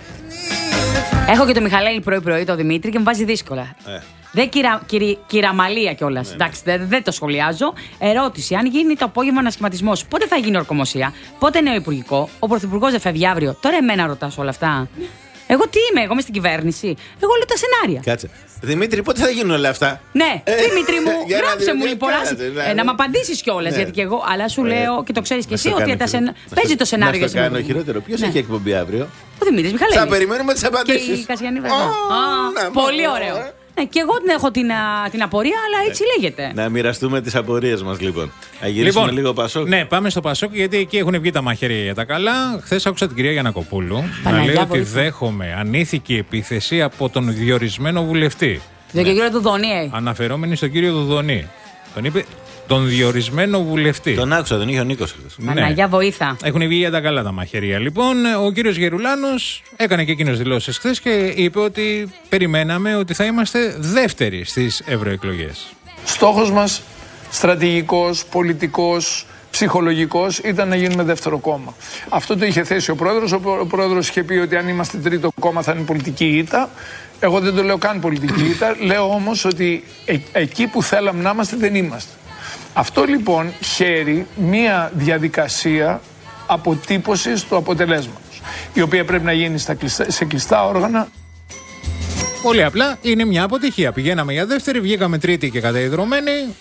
Έχω και το Μιχαλέλη πρωί-πρωί, το Δημήτρη, και μου βάζει δύσκολα. Ε. Δεν κυρα, κυρι, κυραμαλία κιόλα. Εντάξει, δεν, δεν το σχολιάζω. Ερώτηση: αν γίνει το απόγευμα ανασχηματισμό, πότε θα γίνει ορκομοσία, πότε νέο υπουργικό, ο πρωθυπουργός δεν φεύγει αύριο. Τώρα εμένα ρωτά όλα αυτά. Εγώ τι είμαι, εγώ είμαι στην κυβέρνηση. Εγώ λέω τα σενάρια. Κάτσε. Δημήτρη, πότε θα γίνουν όλα αυτά? Ναι, Ε, Δημήτρη μου, για να γράψε δει- μου τι λοιπόν. κάνατε, άσε- δηλαδή. ε, να μου απαντήσει κιόλα. Ναι. Γιατί και εγώ, αλλά σου Ε, λέω και το ξέρει κι να εσύ στο ότι κάνω τα σεν... χειρότερο. παίζει το σενάριο Να για στο κάνω σήμερα. χειρότερο. Ποιος Ναι. έχει εκπομπή αύριο? Ο Δημήτρη Μιχαλέλη. Θα περιμένουμε τις Και απαντήσεις. η Κασιανή Ω, βέβαια. Α, να, πολύ μα, ωραίο. ε. Ναι, και εγώ την έχω την, α, την απορία, αλλά έτσι λέγεται. Να μοιραστούμε τις απορίες μας λοιπόν. Να γυρίσουμε λίγο Πασόκ. Ναι, πάμε στο Πασόκ, γιατί εκεί έχουν βγει τα μαχαίρια για τα καλά. Χθε άκουσα την κυρία Γιαννακοπούλου να Παναγιά λέει ότι βοήθεια. δέχομαι ανήθικη επίθεση από τον διορισμένο βουλευτή. Δεν και κύριο Δουδονή, ε. Αναφερόμενη στον κύριο Δουδονή. Τον είπε τον διορισμένο βουλευτή. Τον άκουσα, τον είχε ο Νίκος χθες. Παναγιά βοήθα. Έχουν βγει για τα καλά τα μαχαίρια. Λοιπόν, ο κύριος Γερουλάνος έκανε και εκείνος δηλώσεις χθες και είπε ότι περιμέναμε ότι θα είμαστε δεύτεροι στις ευρωεκλογές. Στόχος μας, στρατηγικός, πολιτικός, ψυχολογικός, ήταν να γίνουμε δεύτερο κόμμα. Αυτό το είχε θέσει ο πρόεδρος. Ο πρό- ο πρόεδρος είχε πει ότι αν είμαστε τρίτο κόμμα θα είναι πολιτική ήττα. Εγώ δεν το λέω καν πολιτική ήττα. Λέω όμως ότι ε- εκεί που θέλαμε να είμαστε δεν είμαστε. Αυτό λοιπόν χαίρει μία διαδικασία αποτύπωσης του αποτελέσματος, η οποία πρέπει να γίνει στα κλειστά, σε κλειστά όργανα. Πολύ απλά είναι μια αποτυχία. Πηγαίναμε για δεύτερη, βγήκαμε τρίτη και καταϊδρωμένοι.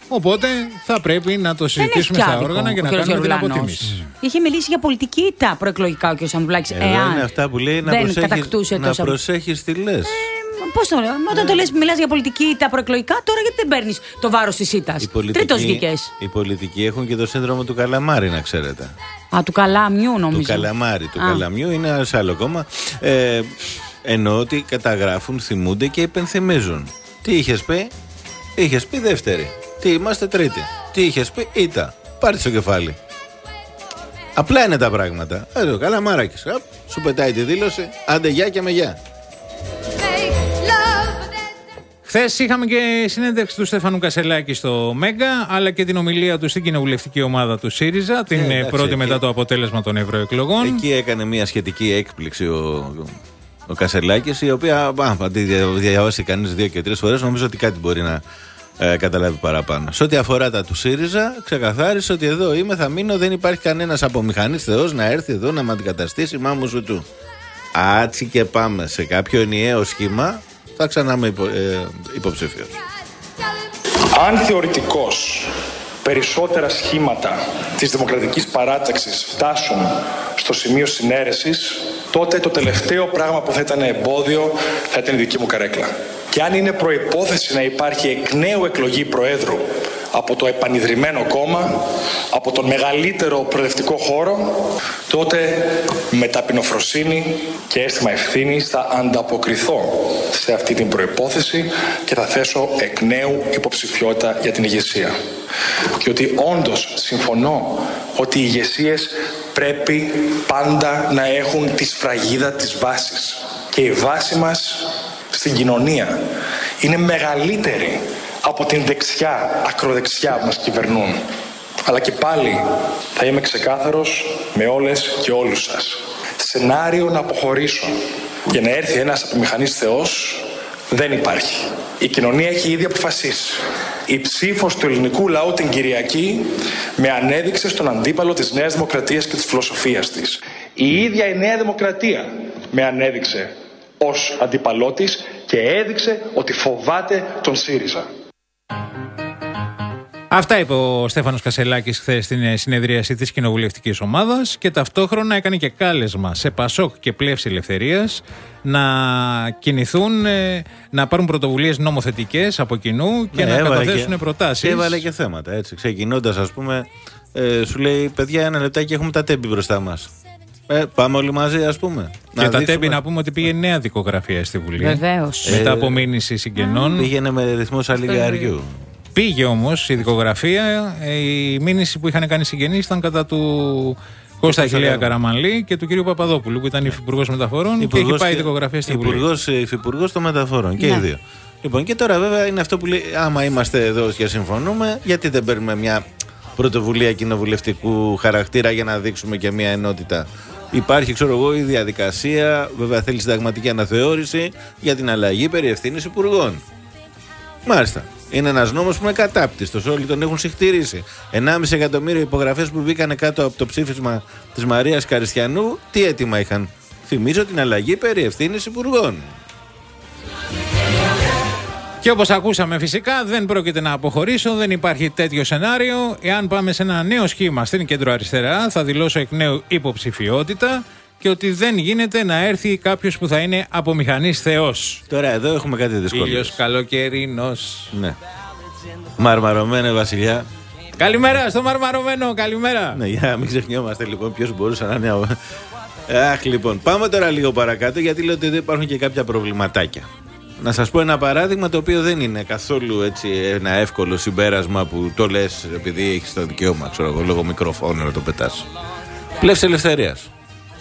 Οπότε θα πρέπει να το συζητήσουμε στα όργανα για να κάνουμε την αποτίμηση. Είχε μιλήσει για πολιτική ήττα προεκλογικά ο κ. Ανδρουλάκης. Εδώ είναι αυτά που λέει να προσέχεις, να προσέχεις τι λες. Πώς το λέω, όταν το λες, μιλάς για πολιτική ήττα προεκλογικά, τώρα γιατί δεν παίρνεις το βάρος της ήττας. Τρίτος βγήκες. Οι πολιτικοί έχουν και το σύνδρομο του καλαμάρι, να ξέρετε. Α, του καλαμιού νομίζω. Του καλαμάρι, του Α. καλαμιού είναι σε άλλο κόμμα. Ε, εννοώ ότι καταγράφουν, θυμούνται και υπενθυμίζουν. Τι είχες πει, είχες πει δεύτερη. Τι είμαστε τρίτη. Τι είχες πει ήττα. Πάρε στο κεφάλι. Απλά είναι τα πράγματα. Εδώ, καλαμάρακης. Σου πετάει τη δήλωση. Άντε γεια και με γεια. Χθες είχαμε και συνέντευξη του Στέφανου Κασελάκη στο Μέγκα, αλλά και την ομιλία του στην κοινοβουλευτική ομάδα του ΣΥΡΙΖΑ, την ε, εντάξει, πρώτη εκεί, μετά το αποτέλεσμα των ευρωεκλογών. Εκεί έκανε μια σχετική έκπληξη ο, ο Κασελάκης, η οποία, αν τη διαβάσει κανείς δύο και τρεις φορές, νομίζω ότι κάτι μπορεί να ε, καταλάβει παραπάνω. Σε ό,τι αφορά τα του ΣΥΡΙΖΑ, ξεκαθάρισε ότι εδώ είμαι, θα μείνω, δεν υπάρχει κανένας απομηχανής θεός να έρθει εδώ να με αντικαταστήσει, μάμου σου του. Άτσι και πάμε σε κάποιο ενιαίο σχήμα. Θα ξανά είμαι υπο, ε, υποψήφιος. Αν θεωρητικώς περισσότερα σχήματα της δημοκρατικής παράταξης φτάσουν στο σημείο συνέρεσης, τότε το τελευταίο πράγμα που θα ήταν εμπόδιο θα ήταν η δική μου καρέκλα. Και αν είναι προϋπόθεση να υπάρχει εκ νέου εκλογή Προέδρου από το επανιδρυμένο κόμμα, από τον μεγαλύτερο προοδευτικό χώρο, τότε με ταπεινοφροσύνη και αίσθημα ευθύνης θα ανταποκριθώ σε αυτή την προϋπόθεση και θα θέσω εκ νέου υποψηφιότητα για την ηγεσία. Και ότι όντως συμφωνώ ότι οι ηγεσίες πρέπει πάντα να έχουν τη σφραγίδα της βάσης. Και η βάση μας στην κοινωνία είναι μεγαλύτερη από την δεξιά, ακροδεξιά που μας κυβερνούν. Αλλά και πάλι θα είμαι ξεκάθαρος με όλες και όλους σας. Σενάριο να αποχωρήσω για να έρθει ένας απομηχανής θεός δεν υπάρχει. Η κοινωνία έχει ήδη αποφασίσει. Η ψήφος του ελληνικού λαού την Κυριακή με ανέδειξε στον αντίπαλο της Νέας Δημοκρατίας και της φιλοσοφίας της. Η ίδια η Νέα Δημοκρατία με ανέδειξε ως αντίπαλό της και έδειξε ότι φοβάται τον ΣΥΡΙΖΑ. Αυτά είπε ο Στέφανος Κασελάκης χθες στην συνεδρίαση της κοινοβουλευτικής ομάδας και ταυτόχρονα έκανε και κάλεσμα σε Πασόκ και Πλεύση Ελευθερίας να κινηθούν, να πάρουν πρωτοβουλίες νομοθετικές από κοινού και ναι, να καταθέσουν προτάσεις. Και έβαλε και θέματα, έτσι. Ξεκινώντας, ας πούμε, ε, σου λέει, παιδιά, ένα λεπτάκι, έχουμε τα τέμπη μπροστά μας. Ε, πάμε όλοι μαζί, ας πούμε. Και να τα τέμπη να πούμε ότι πήγε νέα δικογραφία στη Βουλή. Βεβαίως. Μετά από μήνυση συγγενών. Πήγαινε με ρυθμό σαλιγαριού. Πήγε όμως η δικογραφία, η μήνυση που είχαν κάνει συγγενείς ήταν κατά του Κώστα Αχιλλέα Καραμανλή και του κ. Παπαδόπουλου που ήταν υφυπουργός μεταφορών και έχει πάει η δικογραφία στη Βουλή. Υφυπουργός των μεταφορών και ναι. οι δύο. Λοιπόν, και τώρα βέβαια είναι αυτό που λέει, άμα είμαστε εδώ και συμφωνούμε, γιατί δεν παίρνουμε μια πρωτοβουλία κοινοβουλευτικού χαρακτήρα για να δείξουμε και μια ενότητα. Υπάρχει, ξέρω εγώ, η διαδικασία, βέβαια θέλει συνταγματική αναθεώρηση για την αλλαγή περί ευθύνης υπουργών. Μάλιστα. Είναι ένας νόμος που είναι κατάπτυστος. Όλοι τον έχουν συχτηρίσει. ενάμιση εκατομμύριο υπογραφές που μπήκαν κάτω από το ψήφισμα της Μαρίας Καριστιανού, τι αίτημα είχαν? Θυμίζω την αλλαγή περί ευθύνης υπουργών. Και όπως ακούσαμε, φυσικά δεν πρόκειται να αποχωρήσω, δεν υπάρχει τέτοιο σενάριο. Εάν πάμε σε ένα νέο σχήμα στην κεντροαριστερά, θα δηλώσω εκ νέου υποψηφιότητα και ότι δεν γίνεται να έρθει κάποιος που θα είναι απομηχανής θεός. Τώρα εδώ έχουμε κάτι δυσκολίες. Ήλιος καλοκαιρινός. Ναι. Μαρμαρωμένε βασιλιά. Καλημέρα στο μαρμαρωμένο, καλημέρα. Ναι, για να μην ξεχνιόμαστε λοιπόν ποιος μπορούσε να είναι. Αχ, λοιπόν, πάμε τώρα λίγο παρακάτω γιατί λέω ότι εδώ υπάρχουν και κάποια προβληματάκια. Να σας πω ένα παράδειγμα το οποίο δεν είναι καθόλου έτσι ένα εύκολο συμπέρασμα που το λες επειδή έχεις το δικαίωμα, ξέρω εγώ, λόγω μικροφώνου να το πετάς. Πλεύση Ελευθερίας.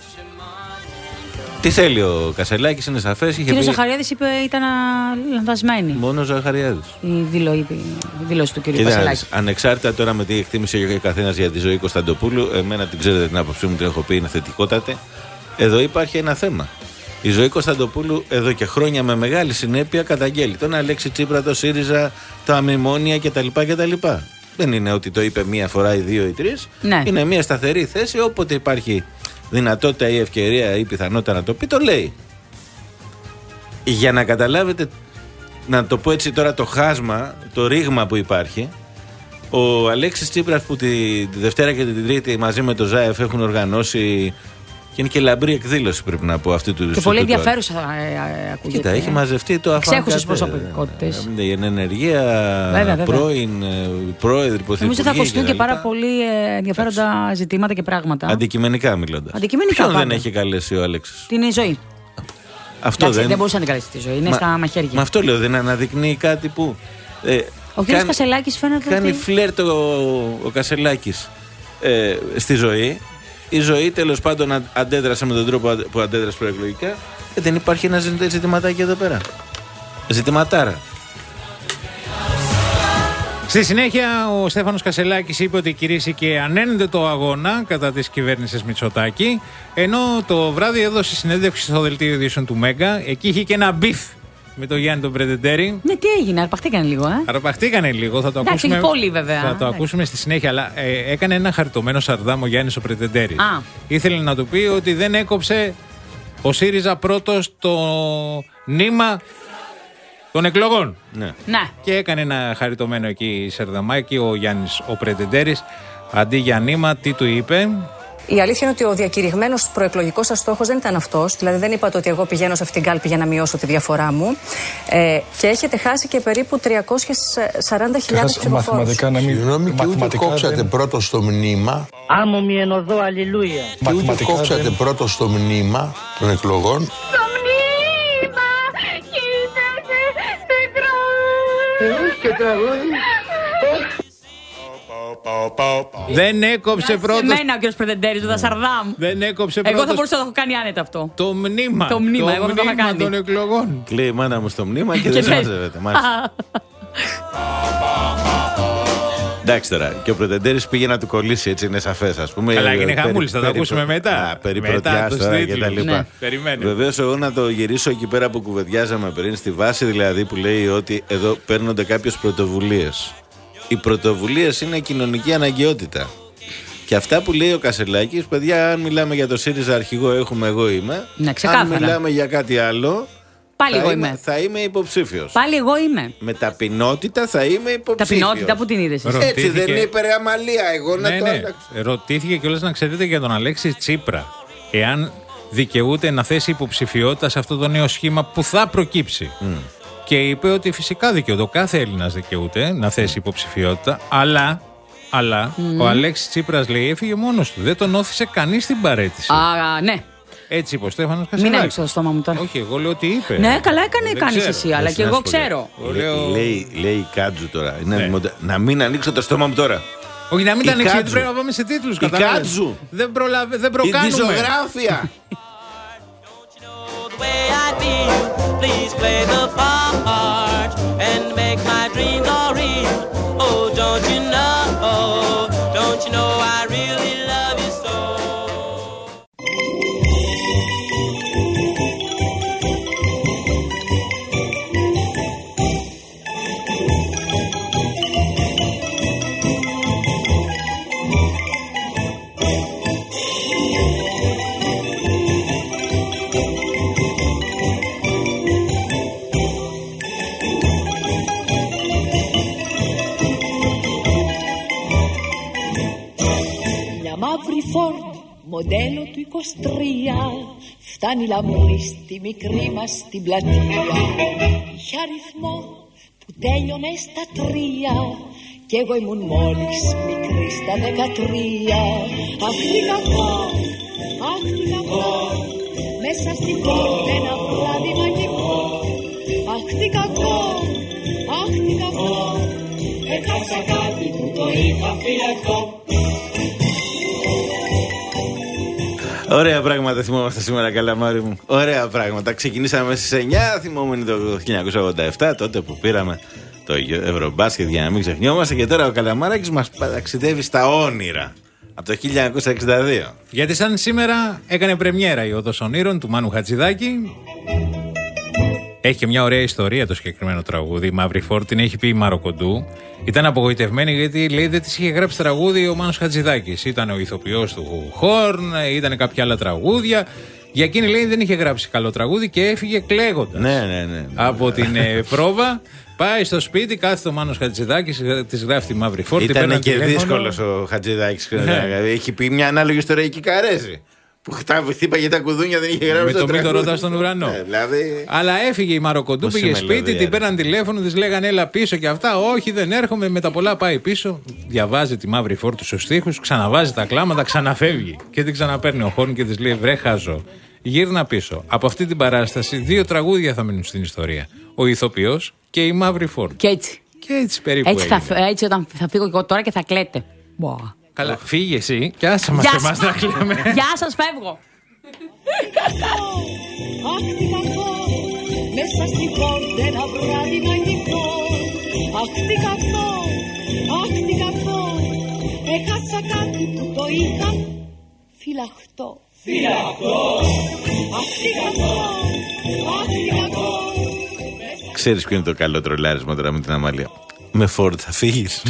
Τι θέλει ο Κασελάκης, είναι σαφές. Ο κ. Ζαχαριάδης είπε ήταν λανθασμένη. Μόνο ο Ζαχαριάδης. Η δήλωση του κ. Κασελάκη. Ανεξάρτητα τώρα με τι εκτίμησε ο καθένας για τη ζωή Κωνσταντοπούλου, εμένα την ξέρετε την άποψή μου, την έχω πει, είναι θετικότατη. Εδώ υπάρχει ένα θέμα. Η ζωή Κωνσταντοπούλου εδώ και χρόνια με μεγάλη συνέπεια καταγγέλει τον Αλέξη Τσίπρα, το ΣΥΡΙΖΑ, τα αμνημόνια κτλ. κτλ. Δεν είναι ότι το είπε μία φορά ή δύο ή τρεις. Ναι. Είναι μία σταθερή θέση. Όποτε υπάρχει δυνατότητα ή ευκαιρία ή πιθανότητα να το πει, το λέει. Για να καταλάβετε, να το πω έτσι τώρα, το χάσμα, το ρήγμα που υπάρχει, Ο Αλέξης Τσίπρας που τη, τη Δευτέρα και την Τρίτη μαζί με το ΖΑΕΦ έχουν οργανώσει. Και είναι και λαμπρή εκδήλωση, πρέπει να πω, αυτή του. Και πολύ ενδιαφέρουσα ε, ε, ακούγεται. Κοίτα, έχει μαζευτεί το αφάντα. Εξέχουσες προσωπικότητες. Η ενεργεία, πρώην πρόεδροι, πρωθυπουργοί. Νομίζω θα ακουστούν και πάρα πολύ ενδιαφέροντα ζητήματα και πράγματα. Αντικειμενικά μιλώντας. Αντικειμενικά. Ποιον πάντα. δεν έχει καλέσει ο Αλέξης? Την ζωή. Αυτό Εντάξει, δεν... δεν μπορούσε να την καλέσει τη ζωή. Είναι μα, στα μαχαίρια. Μα αυτό λέω, δεν αναδεικνύει κάτι που. Ε, ο κ. Κασελάκης φαίνεται. Κάνει ότι... φλερτ ο, ο Κασελάκης ε, στη ζωή. Η ζωή τέλος πάντων αντέδρασε με τον τρόπο που αντέδρασε προεκλογικά και δεν υπάρχει ένα ζητηματάκι εδώ πέρα. Ζητηματάρα. Στη συνέχεια, ο Στέφανος Κασελάκης είπε ότι κηρύσσηκε ανένδετο αγώνα κατά της κυβέρνησης Μητσοτάκη, ενώ το βράδυ έδωσε συνέντευξη στο δελτίο ειδήσεων του Μέγκα. Εκεί είχε και ένα μπιφ με τον Γιάννη τον Πρετεντέρη. Ναι, τι έγινε, αρπαχτήκανε λίγο, ε. Αρπαχτήκανε λίγο, θα το Εντάξει, ακούσουμε. πολύ, βέβαια. Θα το ακούσουμε στη συνέχεια, αλλά ε, έκανε ένα χαριτωμένο σαρδάμ ο Γιάννης ο Πρετεντέρης. Α. Ήθελε να του πει ότι δεν έκοψε ο ΣΥΡΙΖΑ πρώτος το νήμα των εκλογών. Ναι. Ναι. Και έκανε ένα χαριτωμένο εκεί σαρδαμάκι ο Γιάννης ο Πρετεντέρης. Αντί για νήμα, τι του είπε? Η αλήθεια είναι ότι ο διακηρυγμένος προεκλογικός σας στόχος δεν ήταν αυτός. Δηλαδή, δεν είπατε ότι εγώ πηγαίνω σε αυτήν την κάλπη για να μειώσω τη διαφορά μου. Ε, και έχετε χάσει και περίπου τριακόσιες σαράντα χιλιάδες ψηφοφόρους. Μαθηματικά να μην. Συγγνώμη, και ούτε κόψατε δεν... πρώτο στο μνήμα. Άμμο μη ενωδώ, αλληλούια. Και ούτε κόψατε δεν... πρώτο στο μνήμα των εκλογών. Στο μνήμα κοίταζε σε τραγούδι. Και τραγούδι. Δεν έκοψε πρώτος. Σε μένα ο κ. Πρετεντέρης, ο Δασαρδάμ. Δεν έκοψε πρώτος. Εγώ θα μπορούσα να το έχω κάνει άνετα αυτό. Το μνήμα. Το μνήμα, εγώ θα το είχα κάνει. Των εκλογών. Κλαίει η μάνα μου στο μνήμα και δεν μαζεύεται. Εντάξει τώρα, και ο Πρετεντέρης πήγε να του κολλήσει, έτσι είναι σαφές, ας πούμε. Καλά, είναι χαμούλης, θα το ακούσουμε μετά. Περί πρωτιάς τώρα και τα λοιπά. Περιμένουμε. Βεβαίως, εγώ να το γυρίσω εκεί πέρα που κουβεντιάζαμε πριν, στη βάση δηλαδή που λέει ότι εδώ παίρνονται κάποιες πρωτοβουλίες. Οι πρωτοβουλίες είναι κοινωνική αναγκαιότητα. Και αυτά που λέει ο Κασελάκης, παιδιά, αν μιλάμε για το ΣΥΡΙΖΑ αρχηγό έχουμε, εγώ είμαι. Ναι, ξεκάθαρα. Αν μιλάμε για κάτι άλλο, πάλι θα εγώ είμαι, είμαι. θα είμαι υποψήφιος. Πάλι εγώ είμαι. Με ταπεινότητα θα είμαι υποψήφιος. Ταπεινότητα που την είδες? Έτσι ρωτήθηκε... δεν είπε ρε αμαλία, εγώ ναι, να το ναι. άλλαξω. Ρωτήθηκε κιόλας να ξέρετε για τον Αλέξη Τσίπρα, εάν δικαιούται να θέσει υποψηφιότητα σε αυτό το νέο σχήμα που θα προκύψει. Mm. Και είπε ότι φυσικά δικαιούται. Ο κάθε Έλληνας δικαιούται να θέσει υποψηφιότητα, αλλά, αλλά mm. ο Αλέξης Τσίπρας λέει έφυγε μόνος του. Δεν τον όθησε κανείς στην παραίτηση. Α, ναι. Έτσι είπε ο Στέφανος Κασελάκης. Μην ανοίξω το στόμα μου τώρα. Όχι, εγώ λέω ότι είπε. Ναι, καλά έκανε, κάνεις εσύ, αλλά και εγώ ξέρω. Λέω... Λέει, λέει Κάτζου τώρα. Ναι. Μοντα... Να μην ανοίξω το στόμα μου τώρα. Όχι, να μην τα ανοίξει, γιατί πρέπει να πάμε σε τίτλους. Η Κάτζου. Δεν, προλαβε... δεν προκάνουμε. Η διζωγράφεια. Please play the part and make my dreams all real. Oh, don't you know, don't you know I really love you so. Μαύρη Φόρντ, μοντέλο του είκοσι τρία, φτάνει λαμπρή στη μικρή μας την πλατεία. Είχε αριθμό που τέλειωνε στα τρία κι εγώ ήμουν μόλις μικρή στα δεκατρία. Αχ τι κακό, αχ τι κακό, μέσα στη Φόρντ ένα βράδυ μαγικό. Αχ τι κακό, αχ τι κακό, έχασα κάτι που το είχα φυλακτό. Ωραία πράγματα θυμόμαστε σήμερα, καλαμάρι μου. Ωραία πράγματα. Ξεκινήσαμε στις εννιά, θυμόμαστε το χίλια εννιακόσια ογδόντα επτά, τότε που πήραμε το Ευρωμπάσκετ για να μην ξεχνιόμαστε. Και τώρα ο Καλαμάρακης μας ταξιδεύει στα όνειρα από το χίλια εννιακόσια εξήντα δύο. Γιατί σαν σήμερα έκανε πρεμιέρα η Οδός Ονείρων του Μάνου Χατζηδάκη. Έχει και μια ωραία ιστορία το συγκεκριμένο τραγούδι. Η Μαύρη Φόρντ την έχει πει η Μαροκοντού. Ήταν απογοητευμένη γιατί λέει δεν της είχε γράψει τραγούδι ο Μάνος Χατζηδάκης. Ήταν ο ηθοποιός του Χόρν, ήταν κάποια άλλα τραγούδια. Για εκείνη λέει δεν είχε γράψει καλό τραγούδι και έφυγε κλαίγοντας. Ναι, ναι, ναι, ναι. Από την ε, πρόβα. Πάει στο σπίτι, κάθεται ο Μάνος Χατζηδάκης, της γράφει τη μαύρη φόρτη. Ήταν και δύσκολος ο Χατζηδάκης. Έχει πει μια ανάλογη ιστορία η Κικαρέζη. Που χτύπαγε τα κουδούνια, δεν είχε γράψει. Με το μη το ρωτά στον ουρανό. Ε, δηλαδή... Αλλά έφυγε η Μαροκοντού, πήγε σπίτι, την πέραν τηλέφωνο, τη λέγανε έλα πίσω και αυτά. Όχι, δεν έρχομαι. Με τα πολλά πάει πίσω. Διαβάζει τη μαύρη φόρτη στους στίχους, ξαναβάζει τα κλάματα, ξαναφεύγει. Και την ξαναπαίρνει ο Χόρν και τη λέει βρε χάζω. Γύρνα πίσω. Από αυτή την παράσταση, δύο τραγούδια θα μείνουν στην ιστορία. Ο ηθοποιός και η μαύρη φόρτη. Και έτσι. Και έτσι περίπου. Έτσι, θα, έτσι όταν θα φύγω εγώ τώρα και θα κλαίτε. Wow. Καλά, φύγε εσύ και άσε μας εμάς να κλαίμε. Γεια σας, φεύγω. Αχ τι κακό, μέσα στη πόρτα ένα βράδυ μαγικό. Αχ τι κακό, αχ τι κακό, έχασα κάτι που το είχα φυλαχτό. Φυλαχτό, αχ τι κακό, αχ τι κακό. Ξέρεις ποιο είναι το καλό τρολάρισμα τώρα με την Αμάλια? Με Φόρντ θα φύγεις.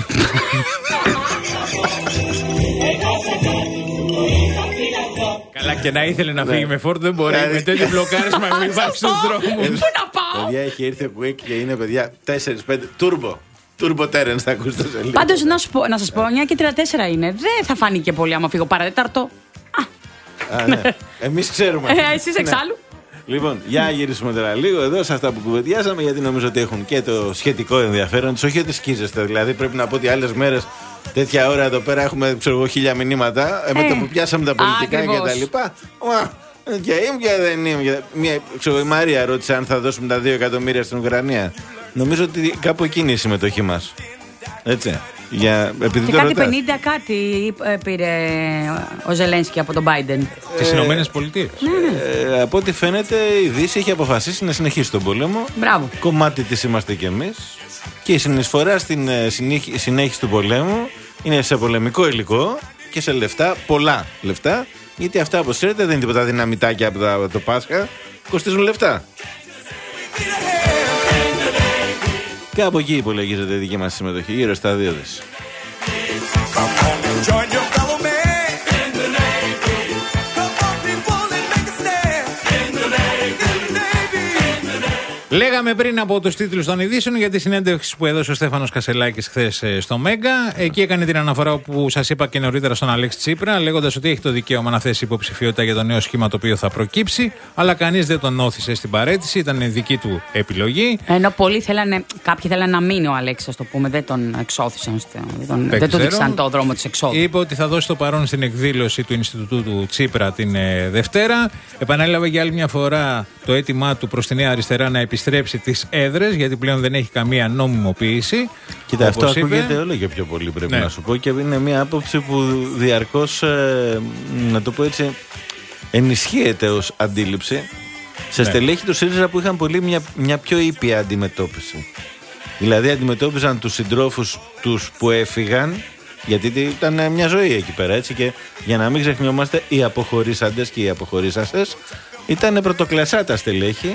Καλά, και να ήθελε να φύγει με Φόρντ δεν μπορεί. Με τέτοιο μπλοκάρισμα μην υπάρχει στους δρόμους. Πού να πάω? Παιδιά, έχει έρθει ο Κουίκ και είναι παιδιά τέσσερα πέντε τούρμπο. Τούρμπο Τέρενς θα ακούσετε σε λίγο. Πάντως να, σου πω, να σας πω, εννιά και τριάντα τέσσερα είναι. Δεν θα φανεί και πολύ άμα φύγω παρατέταρτο. Α, ναι. Εμείς ξέρουμε. Ε, εσείς εξάλλου. Λοιπόν, για γυρίσουμε τώρα λίγο εδώ σε αυτά που κουβεντιάσαμε, γιατί νομίζω ότι έχουν και το σχετικό ενδιαφέρον τους. Όχι ότι σκίζεστε, δηλαδή πρέπει να πω ότι άλλες μέρες τέτοια ώρα εδώ πέρα έχουμε ξέρω εγώ χίλια μηνύματα. Ε, με το που πιάσαμε τα πολιτικά και τα λοιπά. Και είμαι και δεν είμαι. Μια, ξέρω, η Μαρία ρώτησε αν θα δώσουμε τα δύο εκατομμύρια στην Ουκρανία. Νομίζω ότι κάπου εκείνη είναι η συμμετοχή μας. Έτσι. Για, επειδή και το κάτι ρωτάς. πενήντα κάτι πήρε ο Ζελένσκι από τον Biden. Τις Ηνωμένες Πολιτείες. Ναι, ναι. Ε, από ό,τι φαίνεται η Δύση έχει αποφασίσει να συνεχίσει τον πόλεμο. Μπράβο. Κομμάτι της είμαστε κι εμείς. Και η συνεισφορά στην ε, συνέχιση του πολέμου είναι σε πολεμικό υλικό και σε λεφτά, πολλά λεφτά. Γιατί αυτά, όπως ξέρετε, δεν είναι τίποτα δυναμητάκια από το, το Πάσχα. Κοστίζουν λεφτά. Κάπου εκεί υπολογίζεται η δική μας συμμετοχή, γύρω στα δύο δις. Λέγαμε πριν από τους τίτλους των ειδήσεων για τη συνέντευξη που έδωσε ο Στέφανος Κασελάκης χθες στο Μέγκα. Εκεί έκανε την αναφορά που σας είπα και νωρίτερα στον Αλέξη Τσίπρα, λέγοντας ότι έχει το δικαίωμα να θέσει υποψηφιότητα για το νέο σχήμα το οποίο θα προκύψει, αλλά κανείς δεν τον όθησε στην παραίτηση, ήταν δική του επιλογή. Ενώ πολλοί θέλανε, κάποιοι θέλανε να μείνει ο Αλέξης, ας το πούμε, δεν τον εξώθησαν, δεν, τον, δεν του δείξαν το δρόμο της εξόδου. Είπε ότι θα δώσει το παρόν στην εκδήλωση του Ινστιτούτου του Τσίπρα την ε, Δευτέρα. Επανέλαβε για άλλη μια φορά το αίτημά του προς τη Νέα Αριστερά να επιστρέψει τις έδρες, γιατί πλέον δεν έχει καμία νόμιμοποίηση. Κοίτα, αυτό είπε, ακούγεται όλο και πιο πολύ, πρέπει ναι. να σου πω, και είναι μια άποψη που διαρκώς, ε, να το πω έτσι, ενισχύεται ως αντίληψη σε ναι. στελέχη του ΣΥΡΙΖΑ που είχαν πολύ μια, μια πιο ήπια αντιμετώπιση. Δηλαδή αντιμετώπιζαν τους συντρόφους τους που έφυγαν, γιατί ήταν μια ζωή εκεί πέρα, έτσι, και για να μην ξεχνιόμαστε, οι αποχωρήσαντες και οι αποχωρήσασες ήταν πρωτοκλασσά τα στελέχη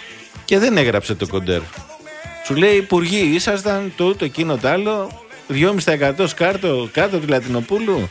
και δεν έγραψε το κοντέρ. Σου λέει υπουργοί ήσασταν το ούτω εκείνο το άλλο, δυόμισι τοις εκατό σκάρτο κάτω του Λατινοπούλου.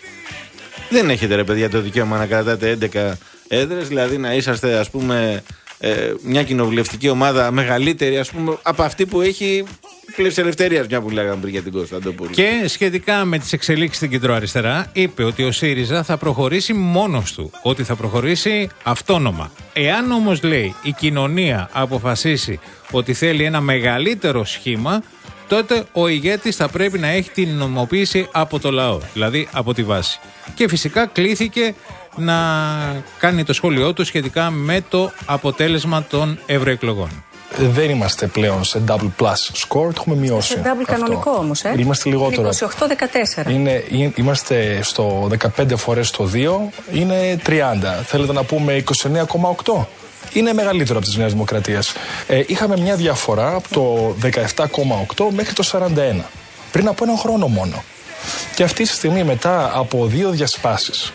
Δεν έχετε ρε παιδιά το δικαίωμα να κρατάτε έντεκα έδρες, δηλαδή να είσαστε ας πούμε ε, μια κοινοβουλευτική ομάδα μεγαλύτερη ας πούμε από αυτή που έχει πλεύση ελευθερίας, μια που λέγαμε πριν για την Κωνσταντοπούλου. Και σχετικά με τις εξελίξεις στην κεντροαριστερά, είπε ότι ο ΣΥΡΙΖΑ θα προχωρήσει μόνος του, ότι θα προχωρήσει αυτόνομα. Εάν όμως, λέει, η κοινωνία αποφασίσει ότι θέλει ένα μεγαλύτερο σχήμα, τότε ο ηγέτης θα πρέπει να έχει την νομιμοποίηση από το λαό, δηλαδή από τη βάση. Και φυσικά κλήθηκε να κάνει το σχόλιο του σχετικά με το αποτέλεσμα των ευρωεκλογών. Δεν είμαστε πλέον σε double plus score, έχουμε μειώσει. Σε double κανονικό όμως, ε. Είμαστε λιγότερο. είκοσι οκτώ δεκατέσσερα. Είναι, είμαστε στο δεκαπέντε φορές το δύο, είναι τριάντα. Θέλετε να πούμε είκοσι εννέα κόμμα οκτώ. Είναι μεγαλύτερο από τις Νέας Δημοκρατίας. Ε, είχαμε μια διαφορά από το δεκαεπτά κόμμα οκτώ μέχρι το σαράντα ένα. Πριν από έναν χρόνο μόνο. Και αυτή τη στιγμή μετά από δύο διασπάσεις,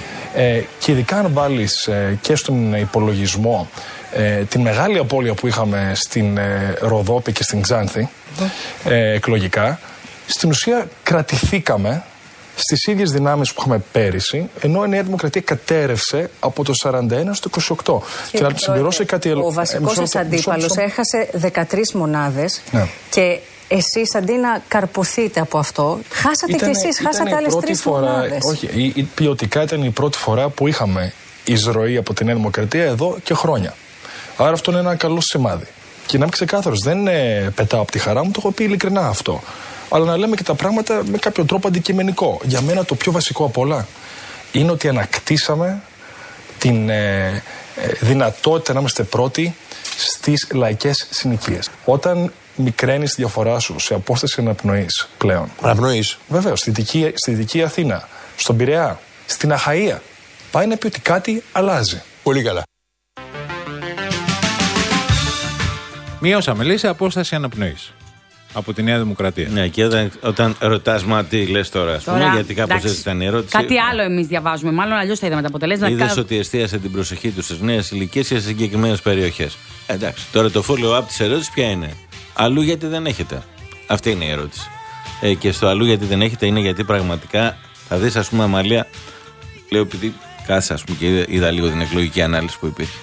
ε, και ειδικά αν βάλεις ε, και στον υπολογισμό ε, την μεγάλη απώλεια που είχαμε στην ε, Ροδόπη και στην Ξάνθη, ε, εκλογικά, στην ουσία κρατηθήκαμε στις ίδιες δυνάμεις που είχαμε πέρυσι, ενώ η Νέα Δημοκρατία κατέρευσε από το σαράντα ένα στο είκοσι οκτώ. Και, και να συμπληρώσω κάτι άλλο. Ο βασικός σας αντίπαλος έχασε δεκατρείς μονάδες, ναι. Και εσείς αντί να καρποθείτε από αυτό, χάσατε ήτανε, κι εσείς, χάσατε άλλες τρεις φορά, μονάδες. Όχι, η, η, ποιοτικά ήταν η πρώτη φορά που είχαμε εισρωή από τη Νέα Δημοκρατία εδώ και χρόνια. Άρα αυτό είναι ένα καλό σημάδι. Και να είμαι ξεκάθαρος, δεν είναι πετάω από τη χαρά μου, το έχω πει ειλικρινά αυτό. Αλλά να λέμε και τα πράγματα με κάποιο τρόπο αντικειμενικό. Για μένα το πιο βασικό απ' όλα είναι ότι ανακτήσαμε την ε, ε, δυνατότητα να είμαστε πρώτοι στις λαϊκές συνοικίες. Όταν μικραίνεις τη διαφορά σου σε απόσταση αναπνοής πλέον. Αναπνοής. Βεβαίως, στη Δυτική, στη Δυτική Αθήνα, στον Πειραιά, στην Αχαΐα. Πάει να πει ότι κάτι αλλάζει. Πολύ καλά. Μειώσαμε, λέει, σε απόσταση αναπνοής από τη Νέα Δημοκρατία. Ναι, και όταν, όταν ρωτάς, μα τι λες τώρα, ας πούμε, τώρα, γιατί κάπως έτσι ήταν η ερώτηση. Κάτι άλλο εμείς διαβάζουμε, μάλλον αλλιώς θα είδαμε τα αποτελέσματα. Είδες ότι εστίασε την προσοχή του στις νέες ηλικίες και σε συγκεκριμένες περιοχές. Εντάξει, τώρα το follow-up της ερώτησης ποια είναι? Αλλού γιατί δεν έχετε? Αυτή είναι η ερώτηση. Ε, και στο αλλού γιατί δεν έχετε είναι γιατί πραγματικά θα δεις, ας πούμε, Αμαλία, λέω επειδή κάθισα, ας πούμε, και είδα, είδα λίγο την εκλογική ανάλυση που υπήρχε.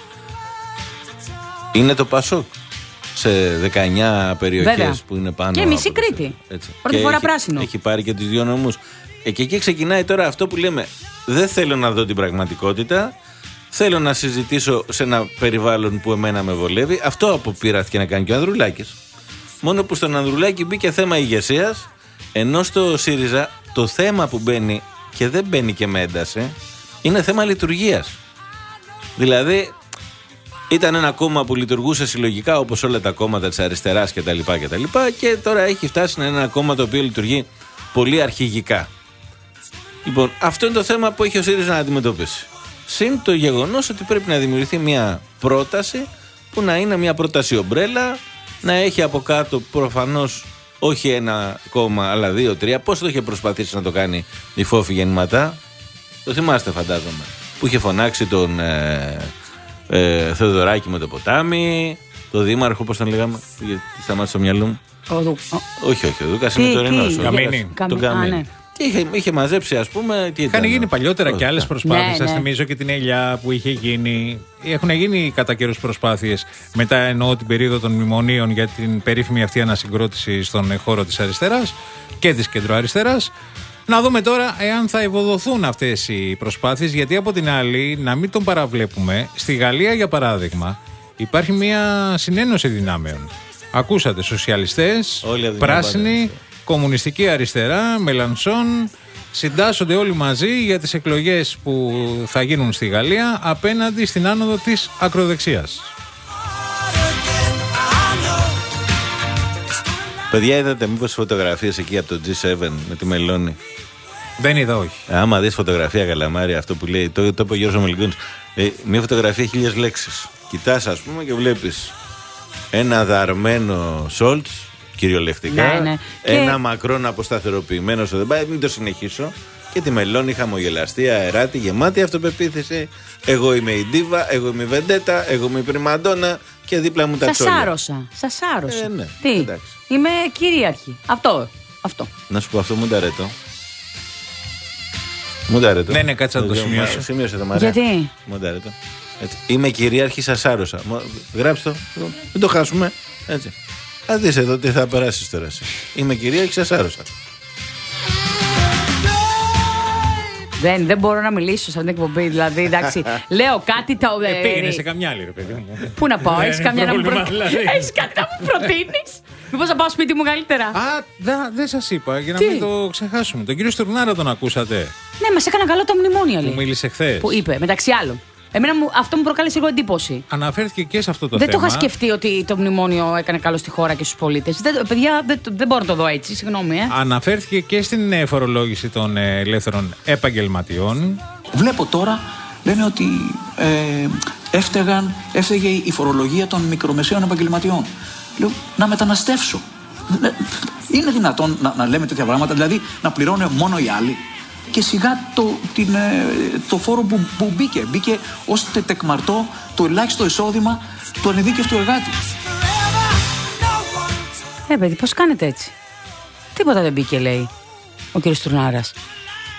Είναι το Πασόκ σε δεκαεννιά περιοχές που είναι πάνω. Και μισή Κρήτη. Πρώτη και φορά έχει, πράσινο. Έχει πάρει και τους δύο νομούς. Ε, και εκεί ξεκινάει τώρα αυτό που λέμε. Δεν θέλω να δω την πραγματικότητα. Θέλω να συζητήσω σε ένα περιβάλλον που εμένα με βολεύει. Αυτό αποπειράθηκε να κάνει και ο Ανδρουλάκης. Μόνο που στον Ανδρουλάκη μπήκε θέμα ηγεσίας, ενώ στο ΣΥΡΙΖΑ το θέμα που μπαίνει και δεν μπαίνει και με ένταση είναι θέμα λειτουργίας. Δηλαδή, ήταν ένα κόμμα που λειτουργούσε συλλογικά όπως όλα τα κόμματα της αριστεράς κτλ. Και, και τώρα έχει φτάσει να είναι ένα κόμμα το οποίο λειτουργεί πολύ αρχηγικά. Λοιπόν, αυτό είναι το θέμα που έχει ο ΣΥΡΙΖΑ να αντιμετωπίσει. Συν το γεγονός ότι πρέπει να δημιουργηθεί μια πρόταση που να είναι μια πρόταση ομπρέλα, να έχει από κάτω προφανώς όχι ένα κόμμα αλλά δύο, τρία. Πώς το είχε προσπαθήσει να το κάνει η Φόφη Γεννηματά? Το θυμάστε, φαντάζομαι. Που είχε φωνάξει τον ε, ε, Θεοδωράκη με το ποτάμι, τον δήμαρχο, πώς τον λέγαμε, γιατί σταμάτησε στο μυαλό μου. Ο Δου... Όχι, όχι, ο Δούκας είναι τωρινός. Τον Καμίνη. Και είχε, είχε μαζέψει, ας πούμε. Είχαν γίνει παλιότερα και άλλες προσπάθειες. Ναι, σας ναι. θυμίζω και την Ελιά που είχε γίνει. Έχουν γίνει κατά καιρούς προσπάθειες. Μετά εννοώ την περίοδο των μνημονίων για την περίφημη αυτή ανασυγκρότηση στον χώρο της αριστεράς και της κεντροαριστεράς. Να δούμε τώρα εάν θα ευοδοθούν αυτές οι προσπάθειες. Γιατί από την άλλη, να μην τον παραβλέπουμε, στη Γαλλία για παράδειγμα, υπάρχει μια συνένωση δυνάμεων. Ακούσατε σοσιαλιστές, πράσινοι, κομμουνιστική αριστερά, Μελανσόν, συντάσσονται όλοι μαζί για τις εκλογές που θα γίνουν στη Γαλλία απέναντι στην άνοδο της ακροδεξιάς. Παιδιά, είδατε μήπως φωτογραφίες εκεί από το τζι σέβεν με τη Μελώνη? Δεν είδα, όχι. Άμα δεις φωτογραφία, Καλαμάρη, αυτό που λέει, το, το είπε ο Γιώργος Μελικούνης, ε, μια φωτογραφία χίλιες λέξεις. Κοιτάς, ας πούμε, και βλέπεις ένα δαρμένο Σόλτς, κυριολεκτικά, ναι, ναι. Ένα και... Μακρόν αποσταθεροποιημένο στο δεν μην το συνεχίσω. Και τη Μελώνη χαμογελαστή, αεράτη, γεμάτη αυτοπεποίθηση. Εγώ είμαι η Ντίβα, εγώ είμαι η Βεντέτα, εγώ είμαι η Πριμαντόνα και δίπλα μου τα σας τσόλια. Άρωσα, σας άρωσα. Ε, ναι, τι, εντάξει. Είμαι κυρίαρχη. Αυτό, αυτό. Να σου πω αυτό, μου ταρέτω. Μου ταρέτω. Ναι, ναι, κάτσε να το σημειώσω. Σημείωσε το Μαρία. Γιατί? Μου ταρέτω. Είμαι κυρίαρχη, σας άρωσα. Γράψτε το, μην το χάσουμε. Έτσι. Α, δεις εδώ τι θα περάσεις τώρα εσύ. Είμαι κυρία και σας άρωσα. Δεν, δεν μπορώ να μιλήσω σαν την εκπομπή. Δηλαδή, εντάξει, λέω κάτι τα οδε... Ε, πήγαινε σε καμιά άλλη, ρε παιδί μου. Πού να πάω, έχεις καμιά να μου προτείνεις? Έχεις κάτι να μου προτείνεις? Μήπως θα πάω σπίτι μου καλύτερα? Α, δεν σας είπα, για να τι? μην το ξεχάσουμε. Τον κύριο Στουρνάρα τον ακούσατε? Ναι, μας έκανα καλό τα μνημόνια, λέει. Που μίλησε χθες. Που είπε, μεταξύ άλλων. Εμένα μου, αυτό μου προκάλεσε λίγο εντύπωση. Αναφέρθηκε και σε αυτό το δεν θέμα. Δεν το είχα σκεφτεί ότι το μνημόνιο έκανε καλό στη χώρα και στους πολίτες. Δεν, παιδιά, δεν, δεν μπορώ να το δω έτσι, συγγνώμη. Ε. Αναφέρθηκε και στην φορολόγηση των ελεύθερων επαγγελματιών. Βλέπω τώρα, λένε ότι ε, έφταιγαν, έφταιγε η φορολογία των μικρομεσαίων επαγγελματιών. Λέω, να μεταναστεύσω. Είναι δυνατόν να, να λέμε τέτοια πράγματα, δηλαδή να πληρώνουν μόνο οι άλλοι? Και σιγά το, την, το φόρο που, που μπήκε, μπήκε ως τεκμαρτό το ελάχιστο εισόδημα του ανειδίκευτου εργάτη. Ε, παιδί, πώς κάνετε έτσι? Τίποτα δεν μπήκε, λέει ο κύριος Στουρνάρας.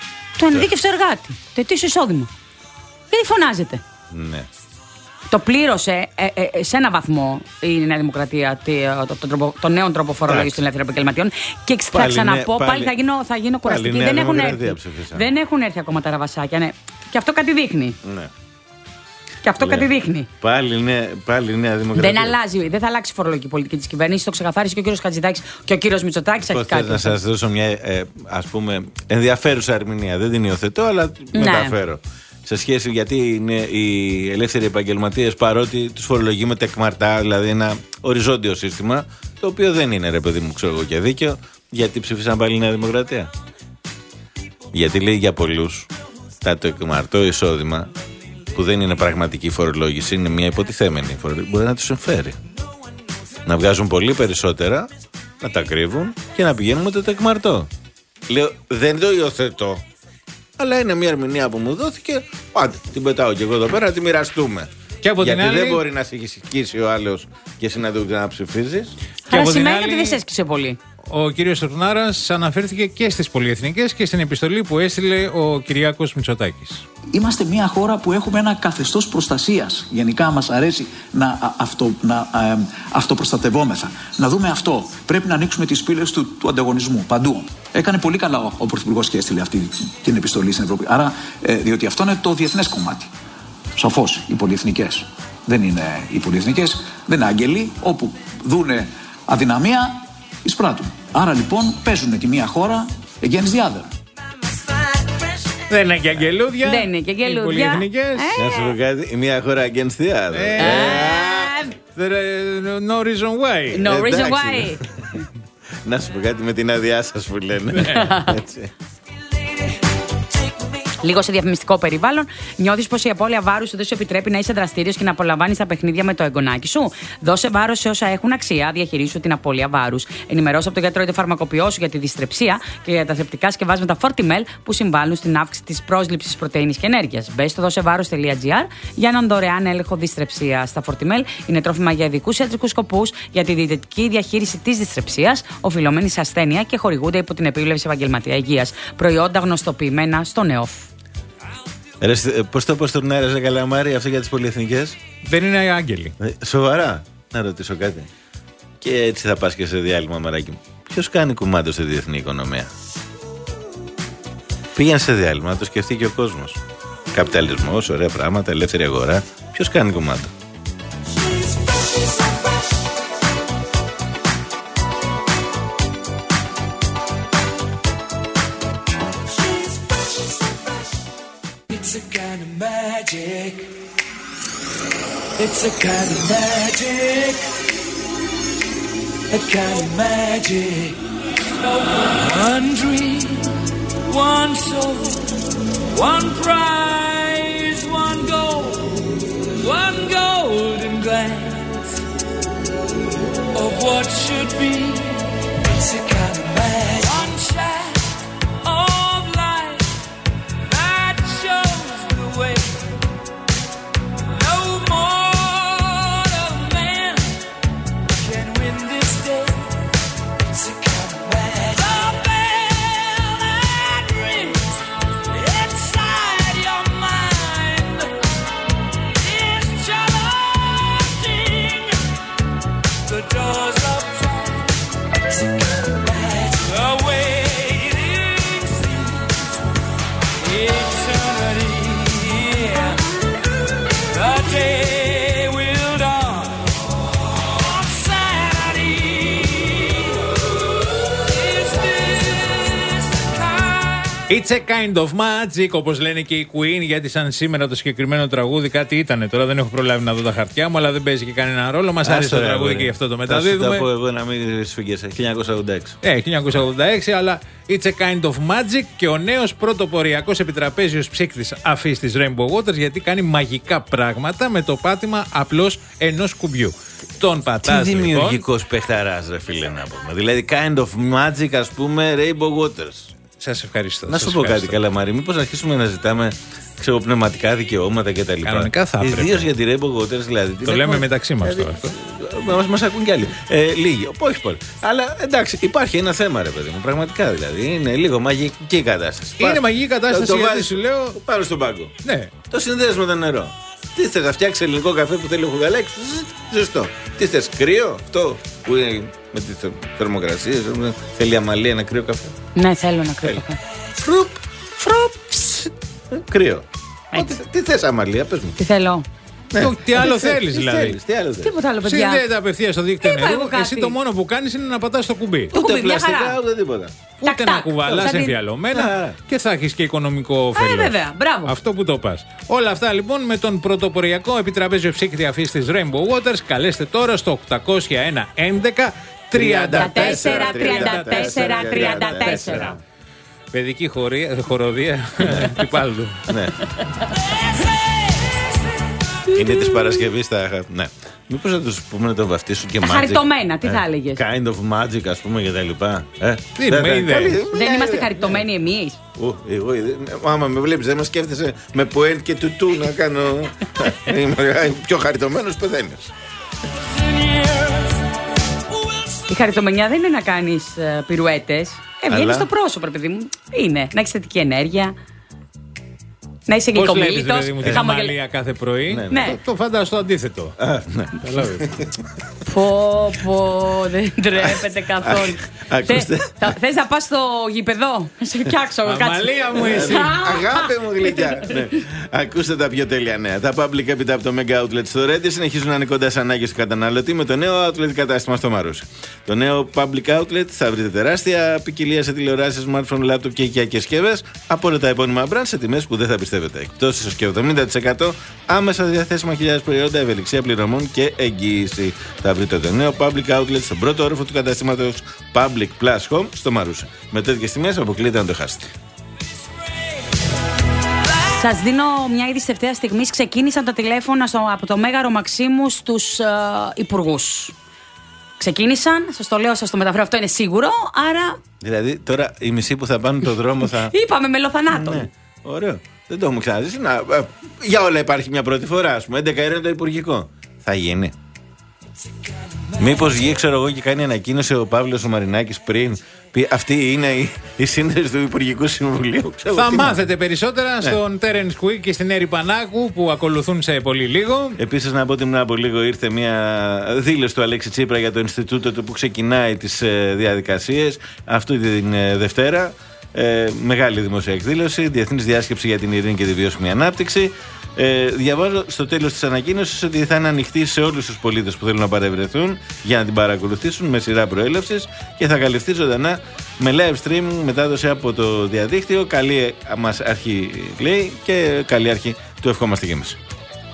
Το ανειδίκευτο εργάτη. Το ετήσιο εισόδημα. Γιατί φωνάζετε. Ναι. Το πλήρωσε ε, ε, σε ένα βαθμό η Νέα Δημοκρατία το, το, το, το νέο τρόπο φορολόγηση των ελεύθερων επαγγελματιών. Και θα πάλι ξαναπώ, πάλι, πάλι θα γίνω, θα γίνω κουραστική. Δεν έχουν, έρθει, δεν έχουν έρθει ακόμα τα ραβασάκια. Ναι. Και αυτό κάτι δείχνει. Ναι. Και αυτό Λέω. κάτι δείχνει. Πάλι, ναι, πάλι Νέα Δημοκρατία. Δεν αλλάζει, δεν θα αλλάξει η φορολογική πολιτική της κυβέρνησης. Το ξεκαθάρισε και ο κύριος Χατζηδάκης και ο κύριος Μητσοτάκης αρχικά. Να σας δώσω μια ε, ας πούμε ενδιαφέρουσα ερμηνεία. Δεν την υιοθετώ, αλλά ναι. μεταφέρω. Σε σχέση γιατί είναι οι ελεύθεροι επαγγελματίες, παρότι τους φορολογεί με τεκμαρτά, δηλαδή ένα οριζόντιο σύστημα, το οποίο δεν είναι, ρε παιδί μου, ξέρω εγώ, και δίκαιο, γιατί ψήφισαν πάλι Νέα Δημοκρατία. Γιατί λέει για πολλούς τα τεκμαρτό εισόδημα, που δεν είναι πραγματική φορολόγηση, είναι μια υποτιθέμενη φορολόγηση, μπορεί να τους συμφέρει. Να βγάζουν πολύ περισσότερα, να τα κρύβουν και να πηγαίνουν με το τεκμαρτό. Λέω, δεν το υιοθετώ. Αλλά είναι μια ερμηνεία που μου δόθηκε. Πάτε, την πετάω και εγώ εδώ πέρα να τη μοιραστούμε. Και από Γιατί την άλλη... δεν μπορεί να σε έχει σκίσει ο άλλος και εσύ να το ξαναψηφίσει. Αλλά σημαίνει άλλη... ότι δεν σε έσκησε πολύ. Ο κύριος Τουρνάρας αναφέρθηκε και στις πολυεθνικές και στην επιστολή που έστειλε ο Κυριάκος Μητσοτάκης. Είμαστε μια χώρα που έχουμε ένα καθεστώς προστασίας. Γενικά μας αρέσει να, αυτο, να ε, αυτοπροστατευόμεθα. Να δούμε αυτό. Πρέπει να ανοίξουμε τις πύλες του, του ανταγωνισμού παντού. Έκανε πολύ καλά ο, ο Πρωθυπουργός και έστειλε αυτή την επιστολή στην Ευρώπη. Άρα, ε, διότι αυτό είναι το διεθνές κομμάτι. Σαφώς οι πολυεθνικές. Δεν είναι οι πολυεθνικές, δεν είναι άγγελοι. Όπου δούνε αδυναμία, εισπράττουν. Άρα λοιπόν παίζουν τη μία χώρα against the other. Δεν είναι και αγγελούδια. Δεν είναι και αγγελούδια. Οι πολυεθνικές. Να σου πω κάτι, η μία χώρα against the other. No reason why. No reason why. Να σου πω κάτι με την άδειά σας που λένε. Έτσι. Λίγο σε διαφημιστικό περιβάλλον, νιώθεις πως η απώλεια βάρους σου δεν σου επιτρέπει να είσαι δραστήριος και να απολαμβάνεις τα παιχνίδια με το εγγονάκι σου. Δώσε βάρος σε όσα έχουν αξία, διαχειρίσου την απώλεια βάρους. Ενημερώσου από τον γιατρό ή το φαρμακοποιό σου για τη δυστρεψία και για τα θρεπτικά σκευάσματα Fortimel που συμβάλλουν στην αύξηση της πρόσληψης πρωτεΐνης και ενέργειας. Μπες στο δώσεβάρος τελεία τζι άρ για έναν δωρεάν έλεγχο δυστρεψίας. Τα Fortimel είναι τρόφιμα για ειδικούς ιατρικούς σκοπούς για τη διαιτητική διαχείριση της δυστρεψίας, οφειλωμένη σε ασθένεια και χορηγούνται υπό την επίβλεψη επαγγελματία υγείας. Προϊόντα γνωστοποιημένα στο ΝΕΟΦ. Πώς το πώς τον έρεζε καλαμάρι αυτό για τις πολυεθνικές? Δεν είναι άγγελοι. Ε, σοβαρά, να ρωτήσω κάτι. Και έτσι θα πας και σε διάλειμμα, μαράκι μου. Ποιος κάνει κουμάντο στη διεθνή οικονομία? Πήγαινε σε διάλειμμα, να το σκεφτεί και ο κόσμος. Καπιταλισμός, ωραία πράγματα, ελεύθερη αγορά. Ποιος κάνει κουμάντο? It's a kind of magic, a kind of magic. One dream, one soul, one prize, one goal, one golden glance of what should be. It's a kind of magic. One shot of light that shows the way. It's a kind of magic, όπως λένε και οι Queen, γιατί σαν σήμερα το συγκεκριμένο τραγούδι κάτι ήτανε. Τώρα δεν έχω προλάβει να δω τα χαρτιά μου, αλλά δεν παίζει και κανένα ρόλο. Μας άρεσε το τραγούδι και γι' αυτό το μεταδίδουμε. Θα σου τα πω εγώ να μην σφίγγεσαι. χίλια εννιακόσια ογδόντα έξι. Ε, χίλια εννιακόσια ογδόντα έξι, αλλά it's a kind of magic και ο νέος πρωτοποριακός επιτραπέζιος ψύκτης αφής της Rainbow Waters, γιατί κάνει μαγικά πράγματα με το πάτημα απλώς ενός κουμπιού. Τον πατάς. Τι δημιουργικός λοιπόν παιχταράς, ρε φίλε, να πούμε. Δηλαδή, kind of magic, ας πούμε, Rainbow Waters. Σας ευχαριστώ. Να σου πω κάτι, Καλαμάρη, μήπως αρχίσουμε να ζητάμε ξέρω, πνευματικά δικαιώματα κτλ. Κανονικά θα έπρεπε. Ιδίως για τη Rainbow Waters, δηλαδή. Το λέμε έχουμε... μεταξύ μας δηλαδή, τώρα αυτό. Μας, μας ακούν κι άλλοι. Ε, λίγοι. Όχι πολύ. Αλλά εντάξει, υπάρχει ένα θέμα, ρε παιδί μου. Πραγματικά δηλαδή. Είναι λίγο μαγική η κατάσταση. Είναι μαγική κατάσταση, το, το γιατί σου λέω. Πάνω στον πάγκο. Ναι. Το συνδέεις με το νερό. Τι θες, να φτιάξει ελληνικό καφέ που θέλει ο Χουγαλέξ? Ζεστό. Τι θες, κρύο? Αυτό που είναι με τις θερμοκρασίες. Θέλει αμαλία ένα κρύο καφέ. Ναι, θέλω ένα κρύο καφέ. Φρουπ, φρουπ. Κρύο. Τι, τι θες, αμαλία, πες μου. Τι θέλω. Ναι. Το, τι άλλο τι θέλεις δηλαδή. Θέλεις, τι άλλο θέλεις. Τίποτα άλλο, παιδιά. Συνδέεται απευθείας στο δίκτυο Είπα νερού. εγώ κάτι. Εσύ το μόνο που κάνεις είναι να πατάς το κουμπί. Το Ούτε κουμπί, μια πλαστικά, χαρά. ούτε τίποτα. Ούτε τακ, να τακ. κουβαλάς Σαν την- εμφιαλωμένα και θα έχεις και οικονομικό όφελος. Ε, βέβαια, μπράβο. Αυτό που το πας. Όλα αυτά λοιπόν με τον πρωτοποριακό επιτραπέζιο ψύκτη αφής της Rainbow Waters. Καλέστε τώρα στο οκτακόσια ένα έντεκα τριάντα τέσσερα τριάντα τέσσερα τριάντα τέσσερα. Παιδική χωρία, χοροδία. Τι πάλι του. Ναι. Είναι της Παρασκευής τα. Ναι. Μήπως να τους πούμε να το βαφτίσουν και magic. Χαριτωμένα, τι θα έλεγες. Kind of magic, ας πούμε, και τα λοιπά. Ε, Τι είναι, με ιδέα. Δεν είμαστε χαριτωμένοι εμείς. Ου, εγώ, ε, άμα με βλέπεις, δεν με σκέφτεσαι με ποέντ και τουτού να κάνω. Είμαι πιο χαριτωμένος, πεθαίνεις. Η χαριτομενιά δεν είναι να κάνεις uh, πυρουέτες. Ε, βγαίνει Αλλά- στο πρόσωπο, ρε παιδί μου. Είναι να έχεις θετική ενέργεια. Να είσαι Πώς βλέπεις γλυκομίλητος. δηλαδή μου τη χαμογελ- Αμαλία κάθε πρωί. Ναι, ναι. Ναι. Το, το φαντάζω το αντίθετο. Καταλάβες. Πω, πω, δεν τρέπεται καθόλου. Ακούστε. Θε- θα- Θες να πας στο γήπεδο, να σε φτιάξω. κάτσε. Αμαλία μου εσύ. Αγάπη μου γλυκιά. Ναι. Ακούστε τα πιο τέλεια νέα. Τα public έπειτα από το Mega Outlet στο Ρέντι συνεχίζουν να είναι κοντά στις ανάγκες του καταναλωτή με το νέο outlet κατάστημα στο Μαρούσι. Το νέο public outlet θα βρείτε τεράστια ποικιλία σε τηλεοράσεις, smartphone, laptop και οικιακές συσκευές από όλα τα επώνυμα brands σε τιμές που δεν θα πιστεύετε. Εκτός έως και εβδομήντα τοις εκατό άμεσα διαθέσιμα χιλιάδες προϊόντα, ευελιξία πληρωμών και εγγύηση. Θα βρείτε το νέο public outlet στον πρώτο όροφο του καταστήματος Public Plus Home στο Μαρούσι. Με τέτοιες τιμές αποκλείεται να το χάσετε. Σας δίνω μια είδηση τελευταία στιγμή. Ξεκίνησαν τα τηλέφωνα στο, από το Μέγαρο Μαξίμου στους uh, υπουργούς. Ξεκίνησαν, σας το λέω, σας το μεταφέρω, αυτό είναι σίγουρο. Άρα Δηλαδή τώρα οι μισοί που θα πάνε το δρόμο θα. είπαμε μελοθανάτων. Ναι, ωραίο. Δεν το έχουμε ξαναζήσει. Να, ε, για όλα υπάρχει μια πρώτη φορά, ας πούμε. έντεκα είναι το υπουργικό. Θα γίνει. Μήπως βγει, ξέρω εγώ, και κάνει ανακοίνωση ο Παύλος ο Μαρινάκης πριν πει αυτή είναι η, η σύνδεση του Υπουργικού Συμβουλίου. Ξέρω, Θα τι μάθετε περισσότερα Ναι. στον Τέρενς Κουίκ και στην Έρη Πανάκου που ακολουθούν σε πολύ λίγο. Επίσης να πω ότι πριν από λίγο ήρθε μια δήλωση του Αλέξη Τσίπρα για το Ινστιτούτο του που ξεκινάει τις ε, διαδικασίες αυτή την ε, Δευτέρα. Ε, μεγάλη δημοσία εκδήλωση, Διεθνής Διάσκεψη για την Ειρήνη και τη Βιώσιμη Ανάπτυξη. Ε, διαβάζω στο τέλος της ανακοίνωσης ότι θα είναι ανοιχτή σε όλους τους πολίτες που θέλουν να παρευρεθούν για να την παρακολουθήσουν με σειρά προέλευσης και θα καλυφθεί ζωντανά με live stream μετάδοση από το διαδίκτυο. Καλή μας αρχή, λέει, και καλή αρχή του ευχόμαστε και εμείς.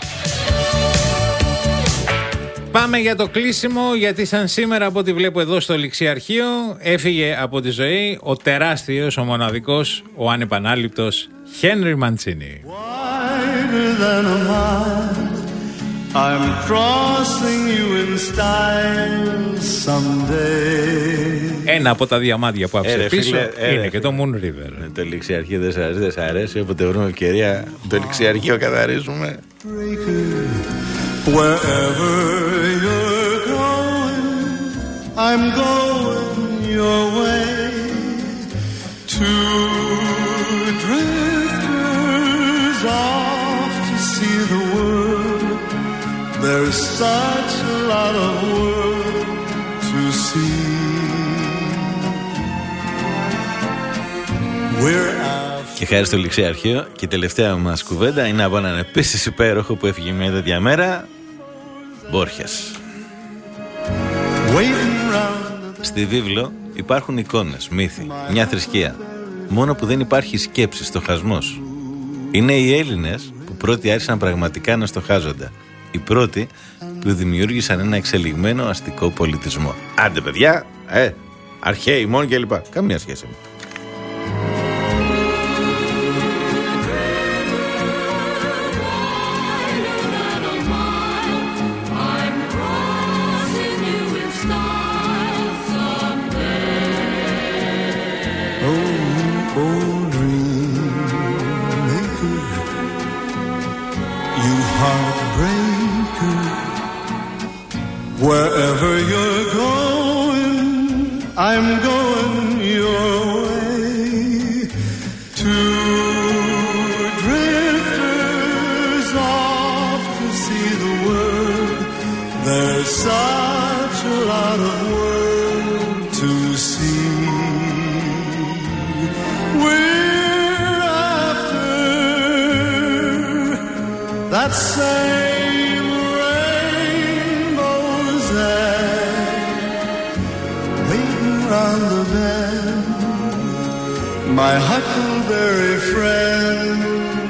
Πάμε για το κλείσιμο, γιατί σαν σήμερα από ό,τι βλέπω εδώ στο Ληξιαρχείο έφυγε από τη ζωή ο τεράστιος, ο μοναδικός, ο ανεπανάληπτος Χένρι Μαντσίνι. Wider than a mile, I'm crossing you in style someday. Ένα από τα διαμάντια που άφησε Ε, ρε, πίσω φίλε, ε, είναι ρε, και το Moon River. Ναι, το ληξιαρχείο δεν σας αρέσει, δεν σας αρέσει. Όποτε βρούμε ευκαιρία, το ληξιαρχείο καθαρίζουμε. Wherever you're going, I'm going your way. Two drifters off to see the world. There's such a lot of world to see. We're out. Και χάρη στο ληξιαρχείο, και η τελευταία μας κουβέντα είναι από έναν επίσης υπέροχο που έφυγε μια τέτοια μέρα, Μπόρχιας. Στη βίβλο υπάρχουν εικόνες, μύθοι, μια θρησκεία. Μόνο που δεν υπάρχει σκέψη, στοχασμός. Είναι οι Έλληνες που πρώτοι άρχισαν πραγματικά να στοχάζονται. Οι πρώτοι που δημιούργησαν ένα εξελιγμένο αστικό πολιτισμό. Άντε παιδιά, ε, αρχαίοι μόνο κλπ. Καμία σχέση. Wherever I'm going your way. Two drifters off to see the world. There's such a lot of world to see. We're after that same rainbow's end, waiting round the bend, my huckleberry friend.